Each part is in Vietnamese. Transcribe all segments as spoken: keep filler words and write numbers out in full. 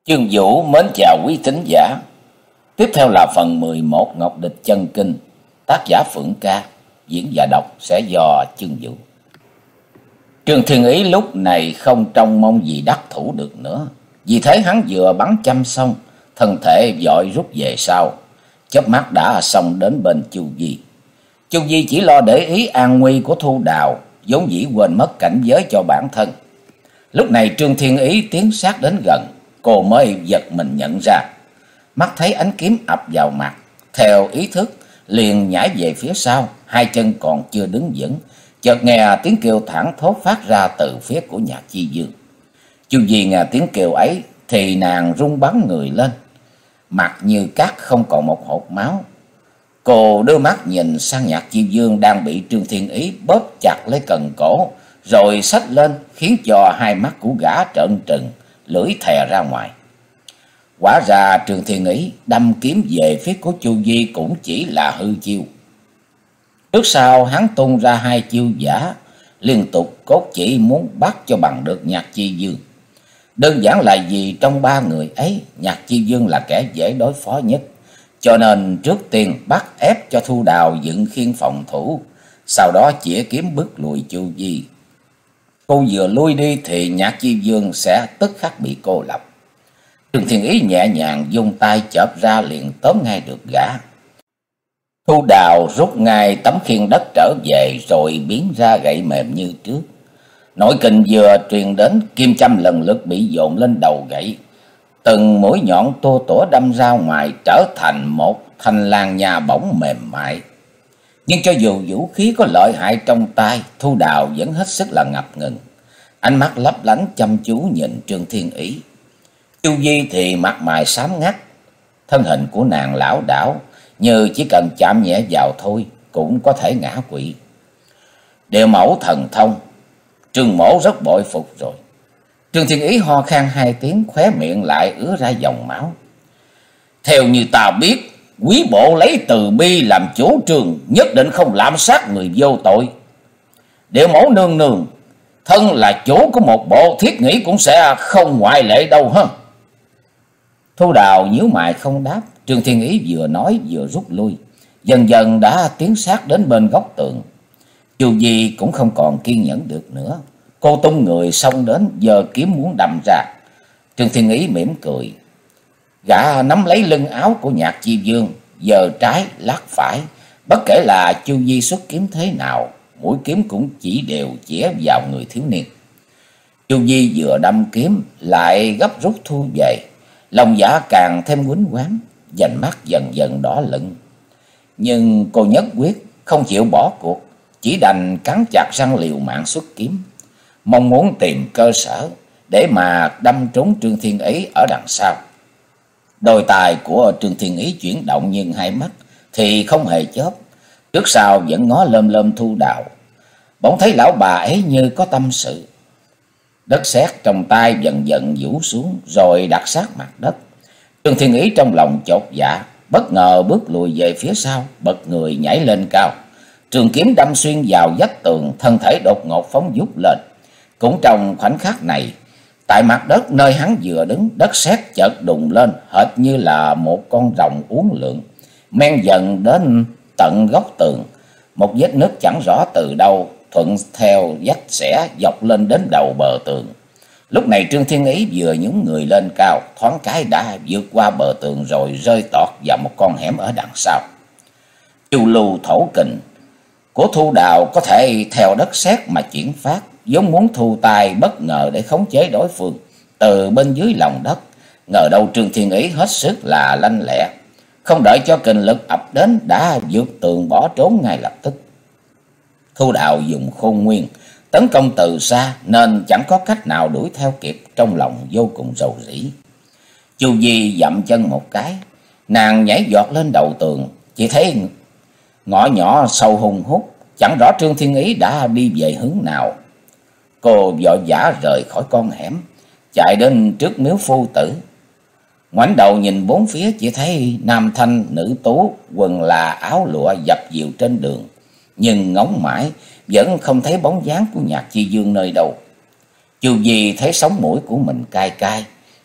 Chương Vũ mến chào quý thính giả. Tiếp theo là phần mười một Ngọc Địch Chân Kinh, tác giả Phượng Ca, diễn giả đọc sẽ do Chương Vũ. Trương Thiên Ý lúc này không trông mong gì đắc thủ được nữa, vì thế hắn vừa bắn châm xong, thân thể vội rút về sau, chớp mắt đã xông đến bên Chu Di. Chu Di chỉ lo để ý an nguy của Thu Đào, vốn dĩ quên mất cảnh giới cho bản thân. Lúc này Trương Thiên Ý tiến sát đến gần, cô mới giật mình nhận ra, mắt thấy ánh kiếm ập vào mặt, theo ý thức liền nhảy về phía sau, hai chân còn chưa đứng vững, chợt nghe tiếng kêu thảng thốt phát ra từ phía của Nhạc Chi Dương. Chu Di nghe tiếng kêu ấy thì nàng run bắn người lên, mặt như cát không còn một hột máu. Cô đưa mắt nhìn sang Nhạc Chi Dương đang bị Trương Thiên Ý bóp chặt lấy cần cổ, rồi xách lên khiến cho hai mắt của gã trợn trừng, lưỡi thè ra ngoài. Quả ra Trương Thiên Ý đâm kiếm về phía của Chu Di cũng chỉ là hư chiêu. Trước sau hắn tung ra hai chiêu giả, liên tục cốt chỉ muốn bắt cho bằng được Nhạc Chi Dương. Đơn giản là vì trong ba người ấy, Nhạc Chi Dương là kẻ dễ đối phó nhất, cho nên trước tiên bắt ép cho Thu Đào dựng khiên phòng thủ, sau đó chĩa kiếm bức lùi Chu Di. Cô vừa lui đi thì Nhạc Chi Dương sẽ tức khắc bị cô lập. Trương Thiên Ý nhẹ nhàng dùng tay chộp ra liền tóm ngay được gã. Thu Đào rút ngay tấm khiên đất trở về rồi biến ra gậy mềm như trước. Nội kình vừa truyền đến, kim châm lần lượt bị dồn lên đầu gậy. Từng mũi nhọn tua tủa đâm ra ngoài trở thành một thanh lan nha bổng mềm mại. Nhưng cho dù vũ khí có lợi hại trong tay, Thu Đào vẫn hết sức là ngập ngừng, ánh mắt lấp lánh chăm chú nhìn Trương Thiên Ý. Chu Di thì mặt mày xám ngắt, thân hình của nàng lảo đảo, như chỉ cần chạm nhẹ vào thôi cũng có thể ngã quỵ. Điều mẫu thần thông, Trương mỗ rất bội phục rồi. Trương Thiên Ý ho khan hai tiếng, khóe miệng lại ứa ra dòng máu. Theo như ta biết, quý bộ lấy từ bi làm chủ trương, nhất định không lạm sát người vô tội. Điệu mẫu nương nương, thân là chủ của một bộ, thiết nghĩ cũng sẽ không ngoại lệ đâu ha. Thu Đào nhíu mày không đáp. Trương Thiên Ý vừa nói vừa rút lui, dần dần đã tiến sát đến bên góc tường. Chu Di cũng không còn kiên nhẫn được nữa, cô tung người xông đến, giơ kiếm muốn đâm ra. Trương Thiên Ý mỉm cười, gã nắm lấy lưng áo của Nhạc Chi Dương, giơ trái lắc phải, bất kể là Chu Di xuất kiếm thế nào, mũi kiếm cũng chỉ đều chĩa vào người thiếu niên. Chu Di vừa đâm kiếm lại gấp rút thu về, lòng dạ càng thêm quýnh quáng, vành mắt dần dần đỏ lựng. Nhưng cô nhất quyết không chịu bỏ cuộc, chỉ đành cắn chặt răng liều mạng xuất kiếm, mong muốn tìm cơ sở để mà đâm trúng Trương Thiên Ý ở đằng sau. Đôi tài của Trương Thiên Ý chuyển động, nhưng hai mắt thì không hề chớp, trước sau vẫn ngó lơm lơm Thu Đào. Bỗng thấy lão bà ấy như có tâm sự. Đất sét trong tay dần dần vũ xuống rồi đặt sát mặt đất. Trương Thiên Ý trong lòng chột dạ, bất ngờ bước lùi về phía sau, bật người nhảy lên cao. Trường kiếm đâm xuyên vào vách tường, thân thể đột ngột phóng vút lên. Cũng trong khoảnh khắc này, tại mặt đất nơi hắn vừa đứng, đất sét chợt đùng lên, hệt như là một con rồng uốn lượn, men dần đến tận góc tường. Một vết nứt chẳng rõ từ đâu thuận theo vách xẻ dọc lên đến đầu bờ tường. Lúc này Trương Thiên Ý vừa nhúng người lên cao, thoáng cái đã vượt qua bờ tường rồi rơi tọt vào một con hẻm ở đằng sau. Chu lưu thổ kình của Thu Đào có thể theo đất sét mà chuyển phát, vốn muốn thu tay bất ngờ để khống chế đối phương từ bên dưới lòng đất. Ngờ đâu Trương Thiên Ý hết sức là lanh lẹ, không đợi cho kình lực ập đến đã vượt tường bỏ trốn ngay lập tức. Thu Đào dùng khôn nguyên tấn công từ xa nên chẳng có cách nào đuổi theo kịp, trong lòng vô cùng rầu rĩ. Chu Di dậm chân một cái, nàng nhảy giọt lên đầu tường, chỉ thấy ngõ nhỏ sâu hùng hút, chẳng rõ Trương Thiên Ý đã đi về hướng nào. Cô vội vã rời khỏi con hẻm, chạy đến trước miếu phu tử. Ngoảnh đầu nhìn bốn phía, chỉ thấy nam thanh nữ tú, quần là áo lụa dập dìu trên đường, nhưng ngóng mãi vẫn không thấy bóng dáng của Nhạc Chi Dương nơi đâu. Chu Di thấy sống mũi của mình cay cay,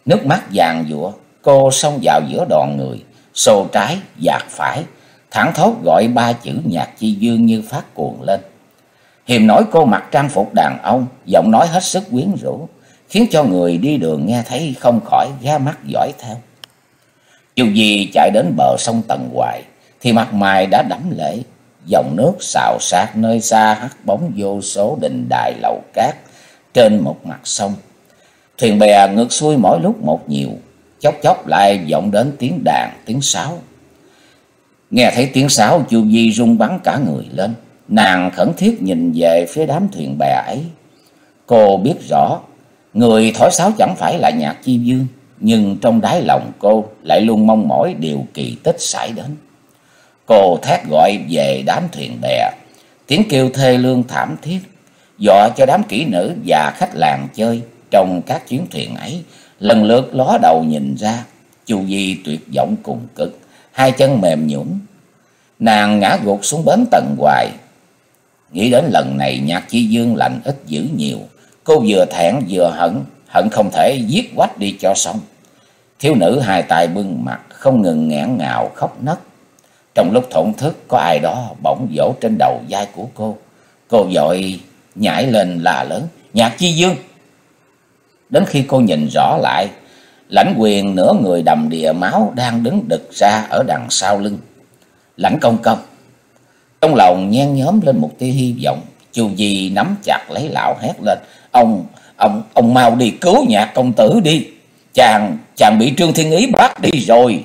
Nước mắt vàng giụa, cô xông vào giữa đoàn người, xô trái, dạt phải, thẳng thốt gọi ba chữ Nhạc Chi Dương như phát cuồng lên. Hiềm nổi cô mặc trang phục đàn ông, giọng nói hết sức quyến rũ, khiến cho người đi đường nghe thấy không khỏi ghé mắt dõi theo. Chu Di chạy đến bờ sông Tần Hoài thì mặt mày đã đẫm lệ, dòng nước xào xạc nơi xa hắt bóng vô số đình đài lầu cát trên một mặt sông. Thuyền bè ngược xuôi mỗi lúc một nhiều, chốc chốc lại vọng đến tiếng đàn tiếng sáo. Nghe thấy tiếng sáo, Chu Di rung bắn cả người lên, nàng khẩn thiết nhìn về phía đám thuyền bè ấy. Cô biết rõ người thổi sáo chẳng phải là Nhạc Chi Dương, nhưng trong đáy lòng cô lại luôn mong mỏi điều kỳ tích xảy đến. Cô thét gọi về đám thuyền bè, tiếng kêu thê lương thảm thiết, dọa cho đám kỹ nữ và khách làng chơi trong các chuyến thuyền ấy lần lượt ló đầu nhìn ra. Chu Di tuyệt vọng cùng cực, hai chân mềm nhũn, nàng ngã gục xuống bến Tần Hoài. Nghĩ đến lần này Nhạc Chi Dương lành ít dữ nhiều, cô vừa thẹn vừa hận, hận không thể giết quách đi cho xong. Thiếu nữ hai tay bưng mặt, không ngừng nghẹn ngào khóc nấc. Trong lúc thổn thức, có ai đó bỗng vỗ trên đầu vai của cô. Cô vội nhảy lên la lớn: Nhạc Chi Dương! Đến khi cô nhìn rõ lại, Lãnh Quyền nửa người đầm đìa máu đang đứng đực ra ở đằng sau lưng. Lãnh công công! Trong lòng nhen nhóm lên một tia hy vọng, Chu Di nắm chặt lấy lão hét lên: Ông, ông, ông mau đi cứu Nhạc công tử đi! Chàng, chàng bị Trương Thiên Ý bắt đi rồi!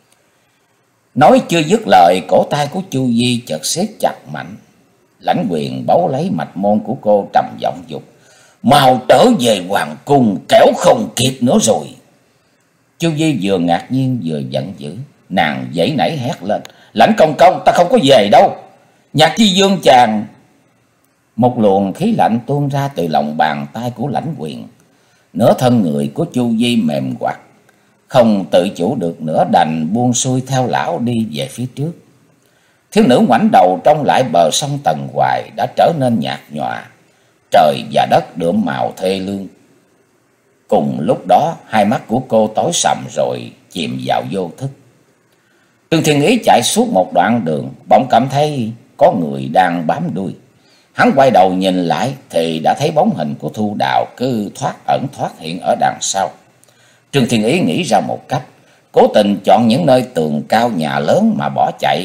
Nói chưa dứt lời, cổ tay của Chu Di chợt siết chặt mạnh. Lãnh Quyền bấu lấy mạch môn của cô trầm giọng dục: Mau trở về hoàng cung, kẻo không kịp nữa rồi! Chu Di vừa ngạc nhiên vừa giận dữ, nàng giãy nảy hét lên: Lãnh công công, ta không có về đâu! Nhạc Chi Dương chàng! Một luồng khí lạnh tuôn ra từ lòng bàn tay của Lãnh Quyền. Nửa thân người của Chu Di mềm quặt, không tự chủ được nữa đành buông xuôi theo lão đi về phía trước. Thiếu nữ ngoảnh đầu trông lại bờ sông Tần Hoài đã trở nên nhạt nhòa, trời và đất đượm màu thê lương. Cùng lúc đó hai mắt của cô tối sầm rồi chìm vào vô thức. Trương Thiên Ý chạy suốt một đoạn đường, bỗng cảm thấy có người đang bám đuôi. Hắn quay đầu nhìn lại thì đã thấy bóng hình của Thu Đào cứ thoát ẩn thoát hiện ở đằng sau. Trương Thiên Ý nghĩ ra một cách, cố tình chọn những nơi tường cao nhà lớn mà bỏ chạy.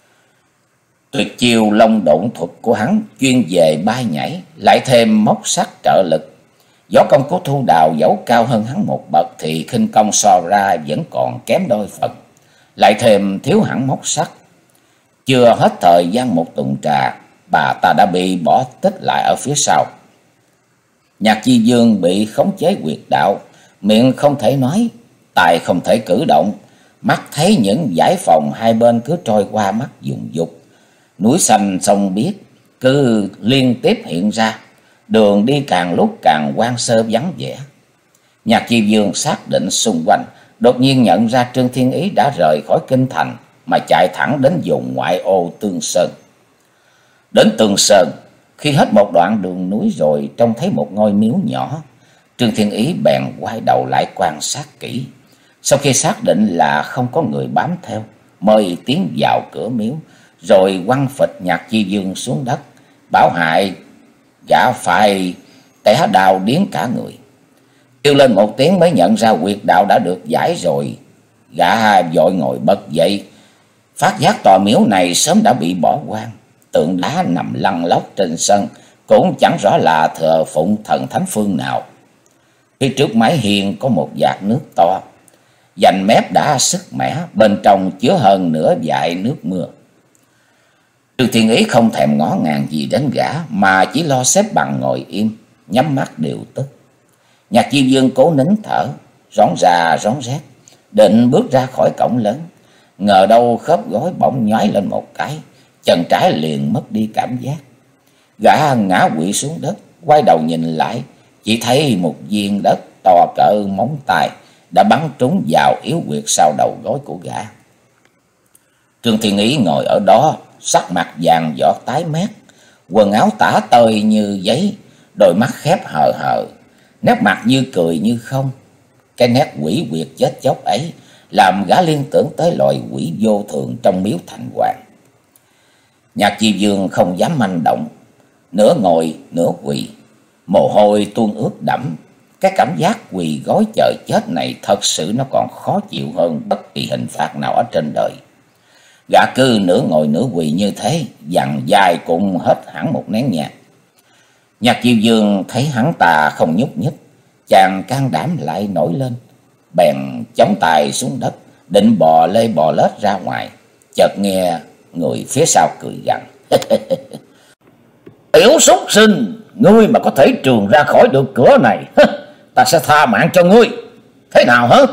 Tuyệt chiêu long độn thuật của hắn chuyên về bay nhảy, lại thêm móc sắt trợ lực. Võ công của Thu Đào dẫu cao hơn hắn một bậc thì khinh công so ra vẫn còn kém đôi phần, lại thêm thiếu hẳn móc sắt. Chưa hết thời gian một tuần trà, bà ta đã bị bỏ tích lại ở phía sau. Nhạc Chi Dương bị khống chế huyệt đạo, miệng không thể nói, tài không thể cử động, mắt thấy những dải phòng hai bên cứ trôi qua mắt dùng dục. Núi xanh sông biếc cứ liên tiếp hiện ra, đường đi càng lúc càng hoang sơ vắng vẻ. Nhạc Chi Dương xác định xung quanh, đột nhiên nhận ra Trương Thiên Ý đã rời khỏi kinh thành mà chạy thẳng đến vùng ngoại ô Tương Sơn. Đến Tương Sơn, khi hết một đoạn đường núi rồi trông thấy một ngôi miếu nhỏ, Trương Thiên Ý bèn quay đầu lại quan sát kỹ. Sau khi xác định là không có người bám theo, mới tiến vào cửa miếu, rồi quăng phịch Nhạc Chi Dương xuống đất, bảo hại gã phải té đau điếng cả người. Kêu lên một tiếng mới nhận ra huyệt đạo đã được giải rồi. Gã vội ngồi bật dậy, phát giác tòa miếu này sớm đã bị bỏ hoang. Tượng đá nằm lăn lóc trên sân, cũng chẳng rõ là thờ phụng thần thánh phương nào. Phía trước mái hiên có một vạc nước to, vành mép đã sức mẻ, bên trong chứa hơn nửa dải nước mưa. Trương Thiên Ý không thèm ngó ngàng gì đến gã, mà chỉ lo xếp bằng ngồi im, nhắm mắt điều tức. Nhạc Chi Dương cố nín thở, rón ra rón rét, định bước ra khỏi cổng lớn. Ngờ đâu khớp gối bỗng nhoái lên một cái, chân trái liền mất đi cảm giác. Gã ngã quỵ xuống đất, quay đầu nhìn lại, chỉ thấy một viên đất to cỡ móng tay đã bắn trúng vào yếu huyệt sau đầu gối của gã. Trương Thiên Ý ngồi ở đó, sắc mặt vàng giọt tái mét, quần áo tả tơi như giấy, đôi mắt khép hờ hờ, nét mặt như cười như không. Cái nét quỷ quyệt chết chóc ấy làm gã liên tưởng tới loài quỷ vô thường trong miếu thành hoàng. Nhạc Chi Dương không dám manh động, nửa ngồi nửa quỳ, mồ hôi tuôn ướt đẫm. Cái cảm giác quỳ gối chờ chết này thật sự nó còn khó chịu hơn bất kỳ hình phạt nào ở trên đời. Gã cứ nửa ngồi nửa quỳ như thế, dằn dài cũng hết hẳn một nén nhang. Nhạc Chiêu Dương thấy hắn ta không nhúc nhích, chàng can đảm lại nổi lên, bèn chống tay xuống đất, định bò lê bò lết ra ngoài. Chợt nghe người phía sau cười gằn: "Tiểu súc sinh, ngươi mà có thể trường ra khỏi được cửa này, ta sẽ tha mạng cho ngươi. Thế nào hả?"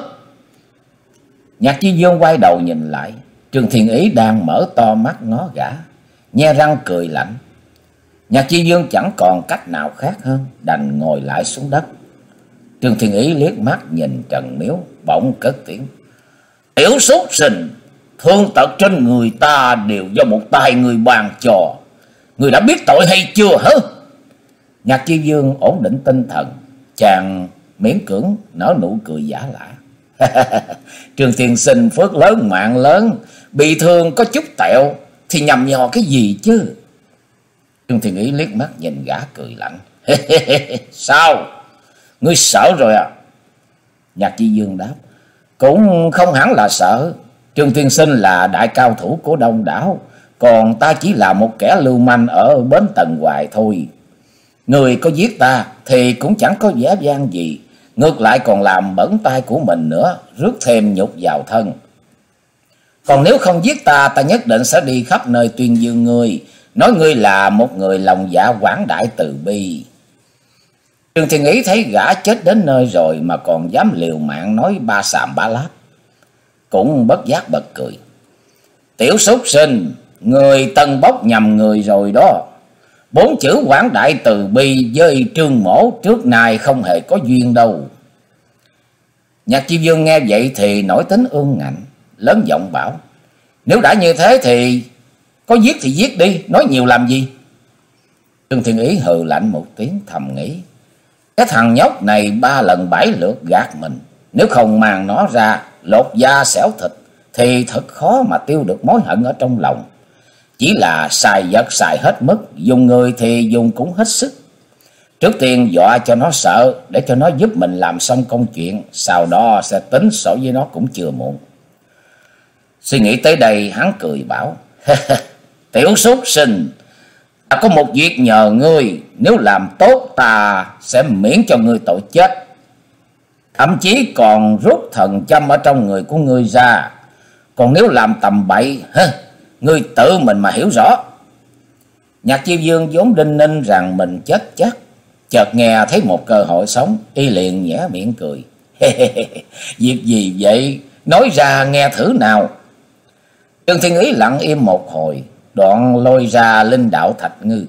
Nhạc Chi Dương quay đầu nhìn lại, Trương Thiên Ý đang mở to mắt ngó gã, nhe răng cười lạnh. Nhạc Chi Dương chẳng còn cách nào khác hơn, đành ngồi lại xuống đất. Trương Thiên Ý liếc mắt nhìn Trần Miếu, bỗng cất tiếng: "Tiểu súc sinh, thương tật trên người ta đều do một tay người bàn trò. Người đã biết tội hay chưa hả?" Nhạc Chi Dương ổn định tinh thần, chàng miễn cưỡng nở nụ cười giả lả. "Trương tiên sinh phước lớn mạng lớn, bị thương có chút tẹo thì nhầm nhò cái gì chứ?" Trương Thiên Ý liếc mắt nhìn gã cười lạnh: "Sao? Ngươi sợ rồi à?" Nhạc Chi Dương đáp: "Cũng không hẳn là sợ. Trương tiên sinh là đại cao thủ của Đông đảo, còn ta chỉ là một kẻ lưu manh ở bến Tần Hoài thôi. Người có giết ta thì cũng chẳng có vẻ vang gì, ngược lại còn làm bẩn tay của mình nữa, rước thêm nhục vào thân. Còn nếu không giết ta, ta nhất định sẽ đi khắp nơi tuyên dương ngươi, nói ngươi là một người lòng dạ quảng đại từ bi." Trương Thiên Ý thấy gã chết đến nơi rồi mà còn dám liều mạng nói ba xàm ba láp, cũng bất giác bật cười: "Tiểu súc sinh, người tân bốc nhầm người rồi đó. Bốn chữ quảng đại từ bi với Trương mỗ trước nay không hề có duyên đâu." Nhạc Chi Dương nghe vậy thì nổi tính ương ngạnh, lớn giọng bảo: "Nếu đã như thế thì có giết thì giết đi, nói nhiều làm gì?" Trương Thiên Ý hừ lạnh một tiếng, thầm nghĩ: cái thằng nhóc này ba lần bảy lượt gạt mình, nếu không mang nó ra lột da xẻo thịt thì thật khó mà tiêu được mối hận ở trong lòng. Chỉ là xài vật xài hết mức, dùng người thì dùng cũng hết sức. Trước tiên dọa cho nó sợ, để cho nó giúp mình làm xong công chuyện, sau đó sẽ tính sổ với nó cũng chưa muộn. Suy nghĩ tới đây, hắn cười bảo: "Tiểu súc sinh, ta có một việc nhờ ngươi, nếu làm tốt ta sẽ miễn cho ngươi tội chết, thậm chí còn rút thần châm ở trong người của ngươi ra. Còn nếu làm tầm bậy, ngươi tự mình mà hiểu rõ." Nhạc Chiêu Dương vốn đinh ninh rằng mình chết chắc, chợt nghe thấy một cơ hội sống, y liền nhẽ miệng cười: "Việc gì vậy? Nói ra nghe thử nào." Trương Thiên Ý lặng im một hồi, đoạn lôi ra linh đạo Thạch Ngư.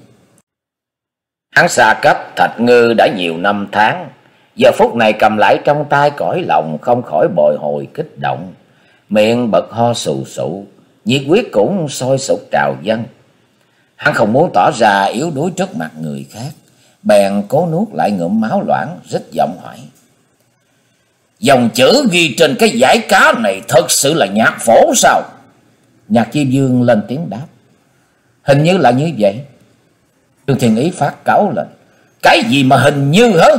Hắn xa cách Thạch Ngư đã nhiều năm tháng, giờ phút này cầm lại trong tay cõi lòng không khỏi bồi hồi kích động, miệng bật ho sù sụ, nhiệt huyết cũng sôi sục trào dâng. Hắn không muốn tỏ ra yếu đuối trước mặt người khác, bèn cố nuốt lại ngụm máu loãng, rít giọng hỏi: "Dòng chữ ghi trên cái dải cá này thật sự là nhạc phổ sao?" Nhạc Chi Dương lên tiếng đáp: "Hình như là như vậy." Trương Thiên Ý phát cáu lên: "Cái gì mà hình như hả?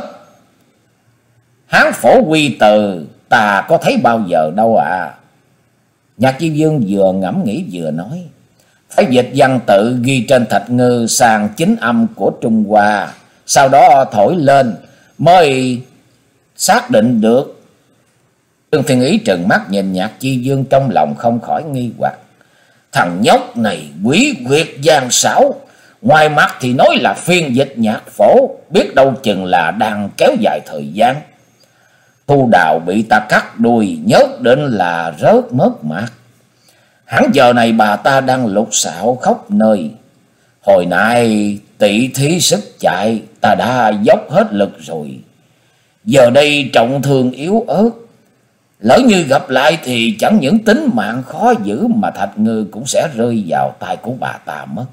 Hán phổ quy từ ta có thấy bao giờ đâu à." Nhạc Chi Dương vừa ngẫm nghĩ vừa nói: "Phải dịch văn tự ghi trên Thạch Ngư sang chính âm của Trung Hoa, sau đó thổi lên mới xác định được." Trương Thiên Ý trừng mắt nhìn Nhạc Chi Dương, trong lòng không khỏi nghi hoặc: thằng nhóc này quỷ quyệt gian xảo, ngoài mặt thì nói là phiên dịch nhạc phổ, biết đâu chừng là đang kéo dài thời gian. Thu Đào bị ta cắt đuôi, nhất định là rớt mất mặt. Hẳn giờ này bà ta đang lục xạo khắp nơi. Hồi nãy tỷ thí sức chạy, ta đã dốc hết lực rồi. Giờ đây trọng thương yếu ớt, lỡ như gặp lại thì chẳng những tính mạng khó giữ mà Thạch Ngư cũng sẽ rơi vào tay của bà ta mất."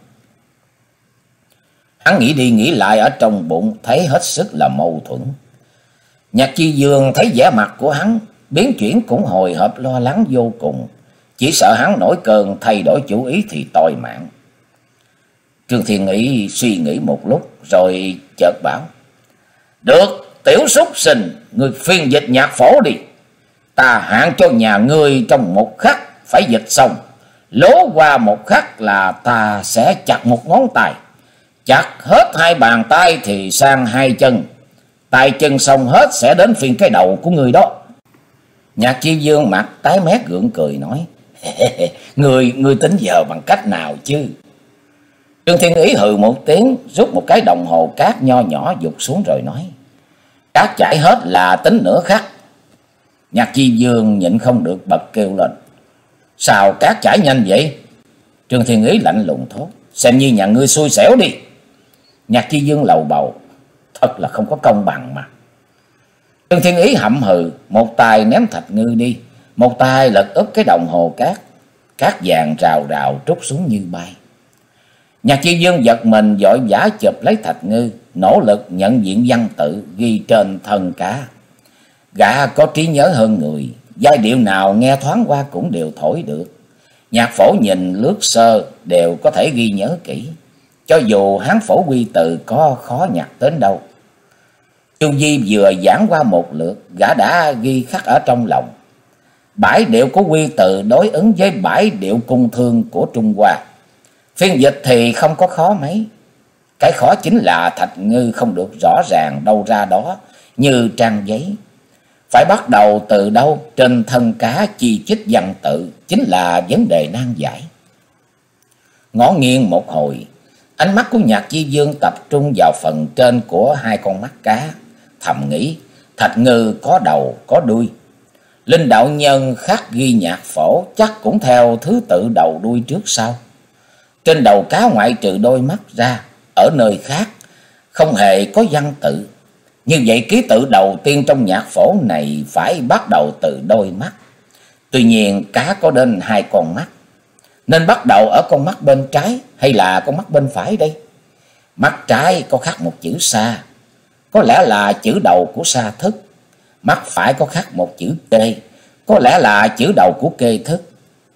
Hắn nghĩ đi nghĩ lại ở trong bụng, thấy hết sức là mâu thuẫn. Nhạc Chi Dương thấy vẻ mặt của hắn biến chuyển cũng hồi hộp lo lắng vô cùng, chỉ sợ hắn nổi cơn thay đổi chủ ý thì toi mạng. Trương Thiên Ý suy nghĩ một lúc rồi chợt bảo: Được, tiểu súc sinh, ngươi phiên dịch nhạc phổ đi. Ta hạn cho nhà ngươi trong một khắc phải dịch xong. Lố qua một khắc là ta sẽ chặt một ngón tay. Chặt hết hai bàn tay thì sang hai chân. Tay chân xong hết sẽ đến phiên cái đầu của ngươi đó. Nhạc Chi Dương mặt tái mét gượng cười nói: Ngươi, ngươi tính giờ bằng cách nào chứ? Trương Thiên Ý hừ một tiếng, rút một cái đồng hồ cát nho nhỏ giục xuống rồi nói: Cát chảy hết là tính nửa khắc. Nhạc Chi Dương nhịn không được bật kêu lên: Sao cát chảy nhanh vậy? Trương Thiên Ý lạnh lùng thốt: Xem như nhà ngươi xui xẻo đi. Nhạc Chi Dương lầu bầu: Thật là không có công bằng mà. Trương Thiên Ý hậm hừ, một tay ném Thạch Ngư đi, một tay lật úp cái đồng hồ cát. Cát vàng rào rào trút xuống như bay. Nhạc Chi Dương giật mình vội vã chụp lấy Thạch Ngư, nỗ lực nhận diện văn tự ghi trên thân cá. Gã có trí nhớ hơn người, giai điệu nào nghe thoáng qua cũng đều thổi được. Nhạc phổ nhìn lướt sơ đều có thể ghi nhớ kỹ, cho dù hán phổ quy từ có khó nhặt đến đâu. Chu Di vừa giảng qua một lượt, gã đã ghi khắc ở trong lòng. Bãi điệu của quy từ đối ứng với bãi điệu cung thương của Trung Hoa. Phiên dịch thì không có khó mấy. Cái khó chính là Thạch Ngư không được rõ ràng đâu ra đó như trang giấy. Phải bắt đầu từ đâu trên thân cá chi chích văn tự chính là vấn đề nan giải. Ngó nghiêng một hồi, ánh mắt của Nhạc Chi Dương tập trung vào phần trên của hai con mắt cá, thầm nghĩ Thạch Ngư có đầu có đuôi. Linh đạo nhân khắc ghi nhạc phổ chắc cũng theo thứ tự đầu đuôi trước sau. Trên đầu cá ngoại trừ đôi mắt ra, ở nơi khác không hề có văn tự. Như vậy ký tự đầu tiên trong nhạc phổ này phải bắt đầu từ đôi mắt. Tuy nhiên cá có đến hai con mắt, nên bắt đầu ở con mắt bên trái hay là con mắt bên phải đây? Mắt trái có khắc một chữ sa, có lẽ là chữ đầu của sa thức. Mắt phải có khắc một chữ kê, có lẽ là chữ đầu của kê thức.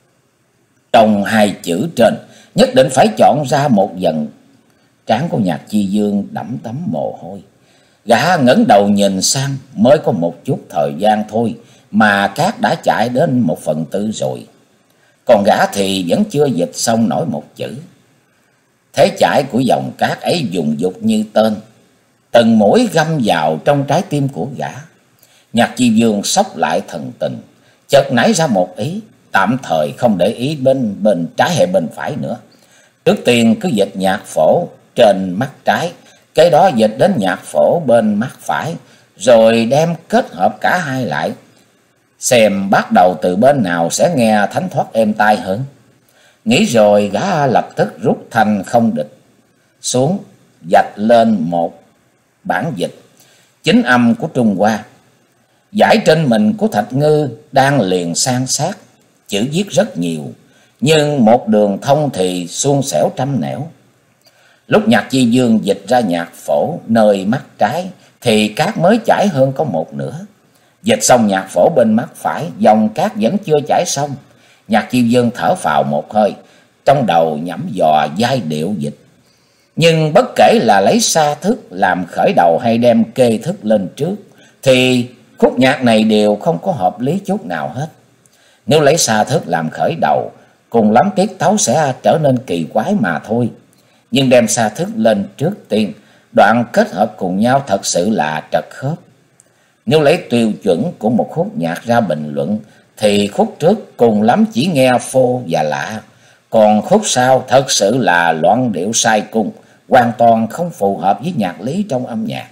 Trong hai chữ trên nhất định phải chọn ra một dần. Trán của Nhạc Chi Dương đẫm tấm mồ hôi. Gã ngẩng đầu nhìn sang, mới có một chút thời gian thôi mà cát đã chạy đến một phần tư rồi. Còn gã thì vẫn chưa dịch xong nổi một chữ. Thế chảy của dòng cát ấy dùng dục như tên, từng mũi găm vào trong trái tim của gã. Nhạc Chi Dương sốc lại thần tình, chợt nảy ra một ý, tạm thời không để ý bên bên trái hay bên phải nữa. Trước tiên cứ dịch nhạc phổ trên mắt trái, cái đó dịch đến nhạc phổ bên mắt phải, rồi đem kết hợp cả hai lại, xem bắt đầu từ bên nào sẽ nghe thánh thoát êm tai hơn. Nghĩ rồi gã lập tức rút thanh không địch xuống, vạch lên một bản dịch chính âm của Trung Hoa. Giải trên mình của Thạch Ngư đang liền san sát, chữ viết rất nhiều, nhưng một đường thông thì suôn sẻo trăm nẻo. Lúc Nhạc Chi Dương dịch ra nhạc phổ nơi mắt trái thì cát mới chảy hơn có một nửa. Dịch xong nhạc phổ bên mắt phải, dòng cát vẫn chưa chảy xong. Nhạc Chi Dương thở phào một hơi, trong đầu nhẩm dò giai điệu dịch. Nhưng bất kể là lấy sa thức làm khởi đầu hay đem kê thức lên trước, thì khúc nhạc này đều không có hợp lý chút nào hết. Nếu lấy sa thức làm khởi đầu, cùng lắm tiết tấu sẽ trở nên kỳ quái mà thôi. Nhưng đem sa thức lên trước tiên, đoạn kết hợp cùng nhau thật sự là trật khớp. Nếu lấy tiêu chuẩn của một khúc nhạc ra bình luận, thì khúc trước cùng lắm chỉ nghe phô và lạ, còn khúc sau thật sự là loạn điệu sai cung, hoàn toàn không phù hợp với nhạc lý trong âm nhạc.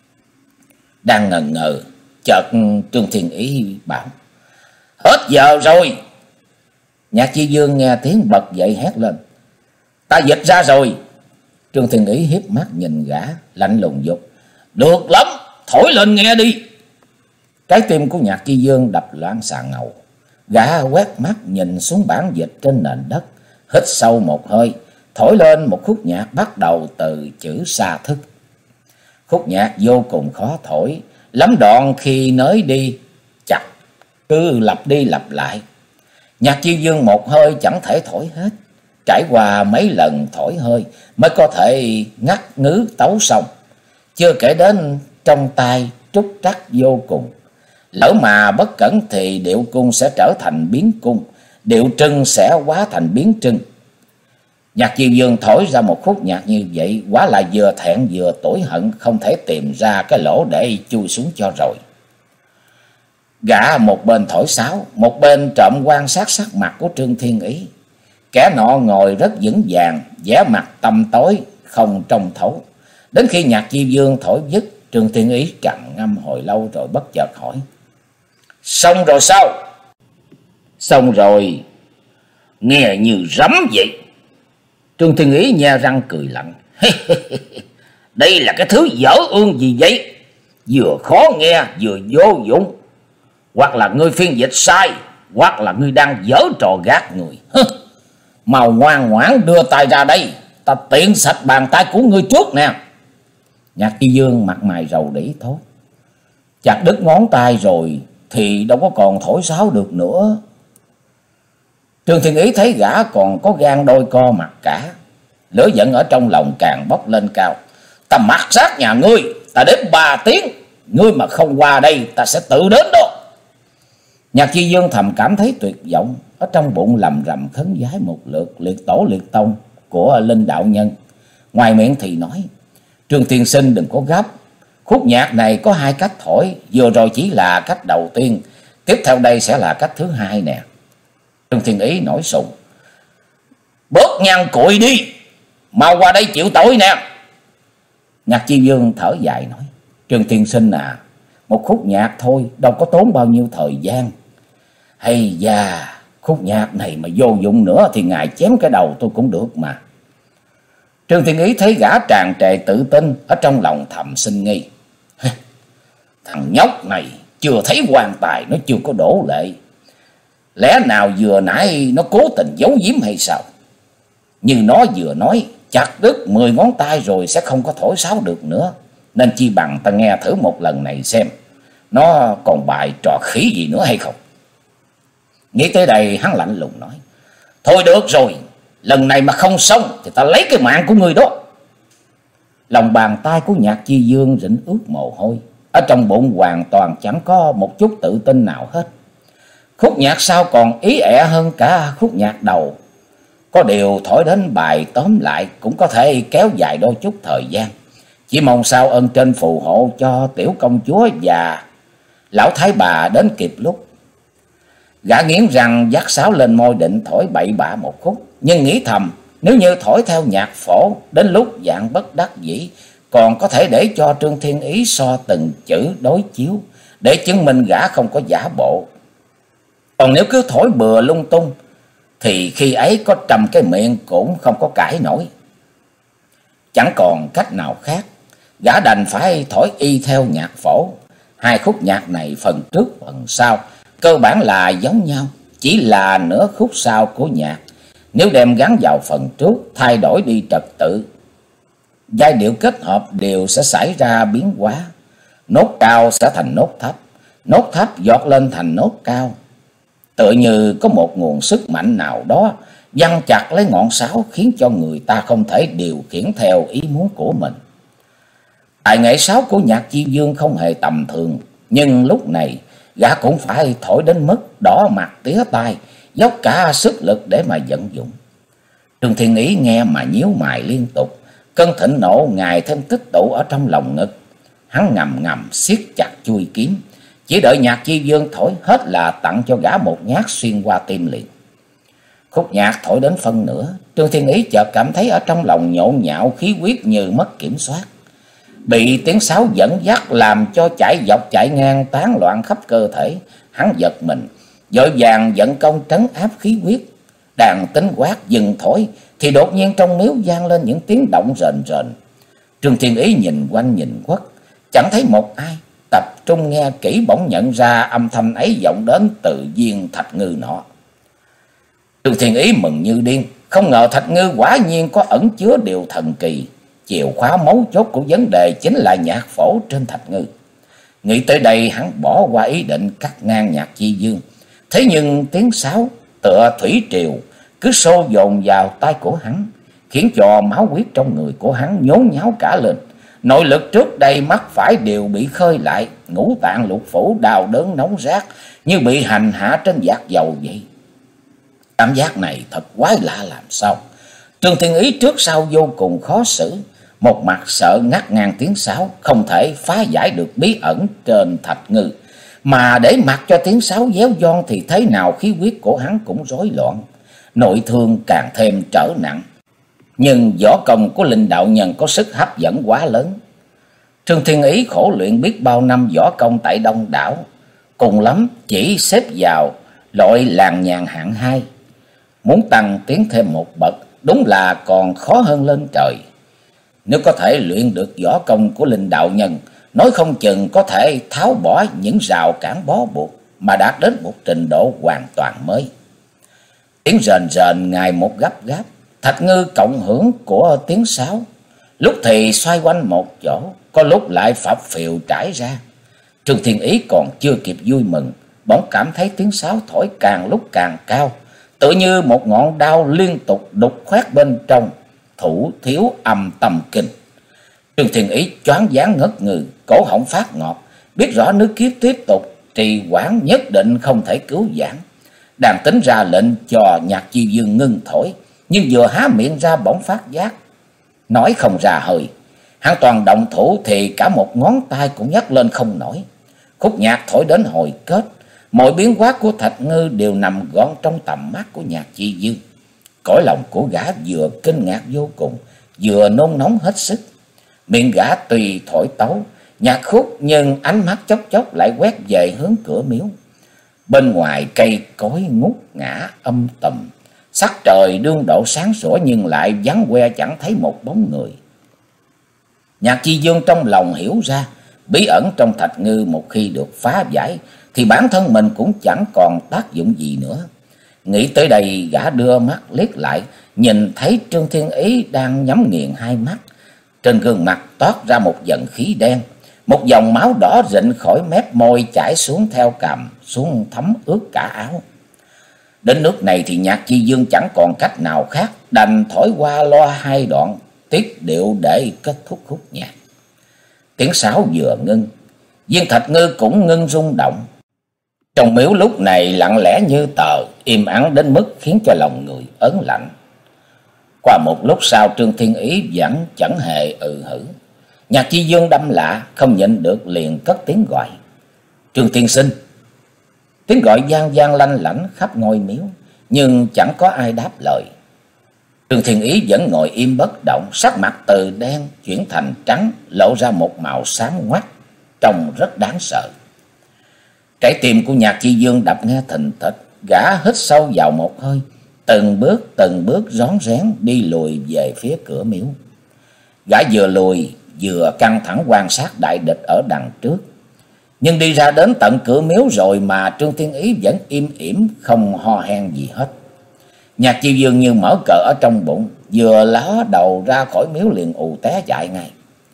Đang ngần ngừ, chợt Trương Thiên Ý bảo: Hết giờ rồi. Nhạc Chi Dương nghe tiếng bật dậy hét lên: Ta dịch ra rồi. Trương Thiên Ý hiếp mắt nhìn gã, lạnh lùng dục: Được lắm, thổi lên nghe đi. Trái tim của Nhạc Chi Dương đập loạn xạ ngầu. Gã quét mắt nhìn xuống bản dịch trên nền đất, hít sâu một hơi, thổi lên một khúc nhạc bắt đầu từ chữ sa thức. Khúc nhạc vô cùng khó thổi, lắm đoạn khi nới đi chặt, cứ lặp đi lặp lại. Nhạc Chiêu Dương một hơi chẳng thể thổi hết, trải qua mấy lần thổi hơi mới có thể ngắt ngứ tấu xong. Chưa kể đến trong tay trúc trắc vô cùng, lỡ mà bất cẩn thì điệu cung sẽ trở thành biến cung, điệu trưng sẽ hóa thành biến trưng. Nhạc Chiêu Dương thổi ra một khúc nhạc như vậy, quả là vừa thẹn vừa tủi hận, không thể tìm ra cái lỗ để chui xuống cho rồi. Gã một bên thổi sáo, một bên trộm quan sát sắc mặt của Trương Thiên Ý. Kẻ nọ ngồi rất vững vàng, vẻ mặt tăm tối, không trông thấu. Đến khi Nhạc Chiêu Dương thổi dứt, Trương Thiên Ý trầm ngâm hồi lâu rồi bất chợt hỏi: xong rồi sao? Xong rồi. Nghe như rắm vậy. Trương Thiên Ý nhe răng cười lạnh. Đây là cái thứ dở ương gì vậy? Vừa khó nghe vừa vô dụng. Hoặc là ngươi phiên dịch sai, hoặc là ngươi đang dở trò gạt người. Mau ngoan ngoãn đưa tay ra đây, ta tiện sạch bàn tay của ngươi trước nè. Nhạc Chiêu Dương mặt mày rầu rĩ thốt: chặt đứt ngón tay rồi thì đâu có còn thổi sáo được nữa. Trương Thiên Ý thấy gã còn có gan đôi co mặt cả, lửa giận ở trong lòng càng bốc lên cao. Ta mặc sát nhà ngươi, ta đếm ba tiếng, ngươi mà không qua đây ta sẽ tự đến đó. Nhạc Chiêu Dương thầm cảm thấy tuyệt vọng, ở trong bụng lầm rầm khấn vái một lượt liệt tổ liệt tông của Linh đạo nhân. Ngoài miệng thì nói: Trương tiên sinh đừng có gấp, khúc nhạc này có hai cách thổi, vừa rồi chỉ là cách đầu tiên, tiếp theo đây sẽ là cách thứ hai nè. Trương Thiên Ý nổi sùng: bớt nhăn cụi đi, mau qua đây chịu tội nè. Nhạc Chiêu Dương thở dài nói: Trương tiên sinh à, một khúc nhạc thôi, đâu có tốn bao nhiêu thời gian. Hay da, khúc nhạc này mà vô dụng nữa thì ngài chém cái đầu tôi cũng được mà. Trương Thiên Ý thấy gã tràn trề tự tin, ở trong lòng thầm sinh nghi. Thằng nhóc này chưa thấy quan tài nó chưa có đổ lệ, lẽ nào vừa nãy nó cố tình giấu giếm hay sao? Như nó vừa nói chặt đứt mười ngón tay rồi sẽ không có thổi sáo được nữa, nên chi bằng ta nghe thử một lần này xem nó còn bài trò khỉ gì nữa hay không. Nghĩ tới đây hắn lạnh lùng nói: thôi được rồi, lần này mà không xong thì ta lấy cái mạng của ngươi đó. Lòng bàn tay của Nhạc Chiêu Dương rĩnh ướt mồ hôi, ở trong bụng hoàn toàn chẳng có một chút tự tin nào hết. Khúc nhạc sau còn ý ẹ hơn cả khúc nhạc đầu, có điều thổi đến bài tóm lại cũng có thể kéo dài đôi chút thời gian. Chỉ mong sao ơn trên phù hộ cho tiểu công chúa và lão thái bà đến kịp lúc. Gã nghiến răng vắt sáo lên môi định thổi bậy bạ một khúc, nhưng nghĩ thầm nếu như thổi theo nhạc phổ, đến lúc dạng bất đắc dĩ còn có thể để cho Trương Thiên Ý so từng chữ đối chiếu, để chứng minh gã không có giả bộ. Còn nếu cứ thổi bừa lung tung thì khi ấy có trầm cái miệng cũng không có cãi nổi. Chẳng còn cách nào khác, gã đành phải thổi y theo nhạc phổ. Hai khúc nhạc này phần trước phần sau cơ bản là giống nhau, chỉ là nửa khúc sau của nhạc nếu đem gắn vào phần trước thay đổi đi trật tự, giai điệu kết hợp đều sẽ xảy ra biến hóa. Nốt cao sẽ thành nốt thấp, nốt thấp giọt lên thành nốt cao, tựa như có một nguồn sức mạnh nào đó giăng chặt lấy ngọn sáo, khiến cho người ta không thể điều khiển theo ý muốn của mình. Tài nghệ sáo của Nhạc Chiêu Dương không hề tầm thường, nhưng lúc này gã cũng phải thổi đến mức đỏ mặt tía tai, dốc cả sức lực để mà vận dụng. Trương Thiên Ý nghe mà nhíu mày liên tục, cơn thịnh nộ ngày thêm tích tụ ở trong lòng ngực. Hắn ngầm ngầm siết chặt chuôi kiếm, chỉ đợi Nhạc Chiêu Dương thổi hết là tặng cho gã một nhát xuyên qua tim liền. Khúc nhạc thổi đến phân nửa, Trương Thiên Ý chợt cảm thấy ở trong lòng nhộn nhạo, khí huyết như mất kiểm soát, bị tiếng sáo dẫn dắt làm cho chạy dọc chạy ngang tán loạn khắp cơ thể. Hắn giật mình, vội vàng vận công trấn áp khí huyết, đàn tính quát dừng thổi thì đột nhiên trong miếu vang lên những tiếng động rền rền. Trương Thiên Ý nhìn quanh nhìn quất, chẳng thấy một ai. Tập trung nghe kỹ bỗng nhận ra âm thanh ấy vọng đến từ viên Thạch Ngư nọ. Trương Thiên Ý mừng như điên, không ngờ Thạch Ngư quả nhiên có ẩn chứa điều thần kỳ. Chìa khóa mấu chốt của vấn đề chính là nhạc phổ trên Thạch Ngư. Nghĩ tới đây hắn bỏ qua ý định cắt ngang Nhạc Chi Dương. Thế nhưng tiếng sáo tựa thủy triều cứ xô dồn vào tai của hắn, khiến cho máu huyết trong người của hắn nhốn nháo cả lên. Nội lực trước đây mắt phải đều bị khơi lại, ngũ tạng lục phủ đau đớn nóng rát như bị hành hạ trên vạc dầu vậy. Cảm giác này thật quái lạ làm sao. Trương Thiên Ý trước sau vô cùng khó xử, một mặt sợ ngắt ngang tiếng sáo, không thể phá giải được bí ẩn trên Thạch Ngư, mà để mặc cho tiếng sáo déo giòn thì thế nào khí huyết của hắn cũng rối loạn, nội thương càng thêm trở nặng. Nhưng võ công của Linh đạo nhân có sức hấp dẫn quá lớn. Trương Thiên Ý khổ luyện biết bao năm võ công tại Đông Đảo, cùng lắm chỉ xếp vào loại làng nhàn hạng hai. Muốn tăng tiến thêm một bậc đúng là còn khó hơn lên trời. Nếu có thể luyện được võ công của Linh đạo nhân, nói không chừng có thể tháo bỏ những rào cản bó buộc mà đạt đến một trình độ hoàn toàn mới. Tiếng rền rền ngày một gấp gáp, Thạch Ngư cộng hưởng của tiếng sáo, lúc thì xoay quanh một chỗ, có lúc lại phập phìu trải ra. Trương Thiên Ý còn chưa kịp vui mừng, bỗng cảm thấy tiếng sáo thổi càng lúc càng cao, tự như một ngọn đao liên tục đục khoét bên trong, thủ thiếu âm tâm kinh. Trương Thiên Ý choáng váng ngất ngừ, cổ họng phát ngọt, biết rõ nước kiếp tiếp tục trì hoãn nhất định không thể cứu vãn. Đang tính ra lệnh cho Nhạc Chi Dương ngưng thổi, nhưng vừa há miệng ra bỗng phát giác nói không ra hơi. Hắn toàn động thủ thì cả một ngón tay cũng nhấc lên không nổi. Khúc nhạc thổi đến hồi kết, mọi biến hóa của Thạch Ngư đều nằm gọn trong tầm mắt của Nhạc Chi Dương. Cõi lòng của gã vừa kinh ngạc vô cùng, vừa nôn nóng hết sức. Miệng gã tùy thổi tấu nhạc khúc, nhưng ánh mắt chốc chốc lại quét về hướng cửa miếu. Bên ngoài cây cối ngút ngã âm tầm, sắc trời đương độ sáng sủa nhưng lại vắng que chẳng thấy một bóng người. Nhạc Chi Dương trong lòng hiểu ra, bí ẩn trong Thạch Ngư một khi được phá giải thì bản thân mình cũng chẳng còn tác dụng gì nữa. Nghĩ tới đây, gã đưa mắt liếc lại, nhìn thấy Trương Thiên Ý đang nhắm nghiền hai mắt. Trên gương mặt toát ra một dần khí đen, một dòng máu đỏ rịn khỏi mép môi chảy xuống theo cằm, xuống thấm ướt cả áo. Đến nước này thì Nhạc Chi Dương chẳng còn cách nào khác, đành thổi qua loa hai đoạn tiết điệu để kết thúc khúc nhạc. Tiếng sáo vừa ngưng, viên Thạch Ngư cũng ngưng rung động. Trong miếu lúc này lặng lẽ như tờ, im ắng đến mức khiến cho lòng người ớn lạnh. Qua một lúc sau, Trương Thiên Ý vẫn chẳng hề ừ hử. Nhạc Chi Dương đâm lạ, không nhịn được liền cất tiếng gọi: "Trương tiên sinh!" Tiếng gọi vang vang lanh lảnh khắp ngôi miếu, nhưng chẳng có ai đáp lời. Trương Thiên Ý vẫn ngồi im bất động, sắc mặt từ đen chuyển thành trắng, lộ ra một màu xám ngoắt, trông rất đáng sợ. Trái tim của Nhạc Chi Dương đập nghe thình thịch, gã hít sâu vào một hơi, từng bước từng bước rón rén đi lùi về phía cửa miếu. Gã vừa lùi vừa căng thẳng quan sát đại địch ở đằng trước. Nhưng đi ra đến tận cửa miếu rồi mà Trương Thiên Ý vẫn im ỉm không ho hen gì hết. Nhạc Chi Dương như mở cờ ở trong bụng, vừa ló đầu ra khỏi miếu liền ù té chạy ngay.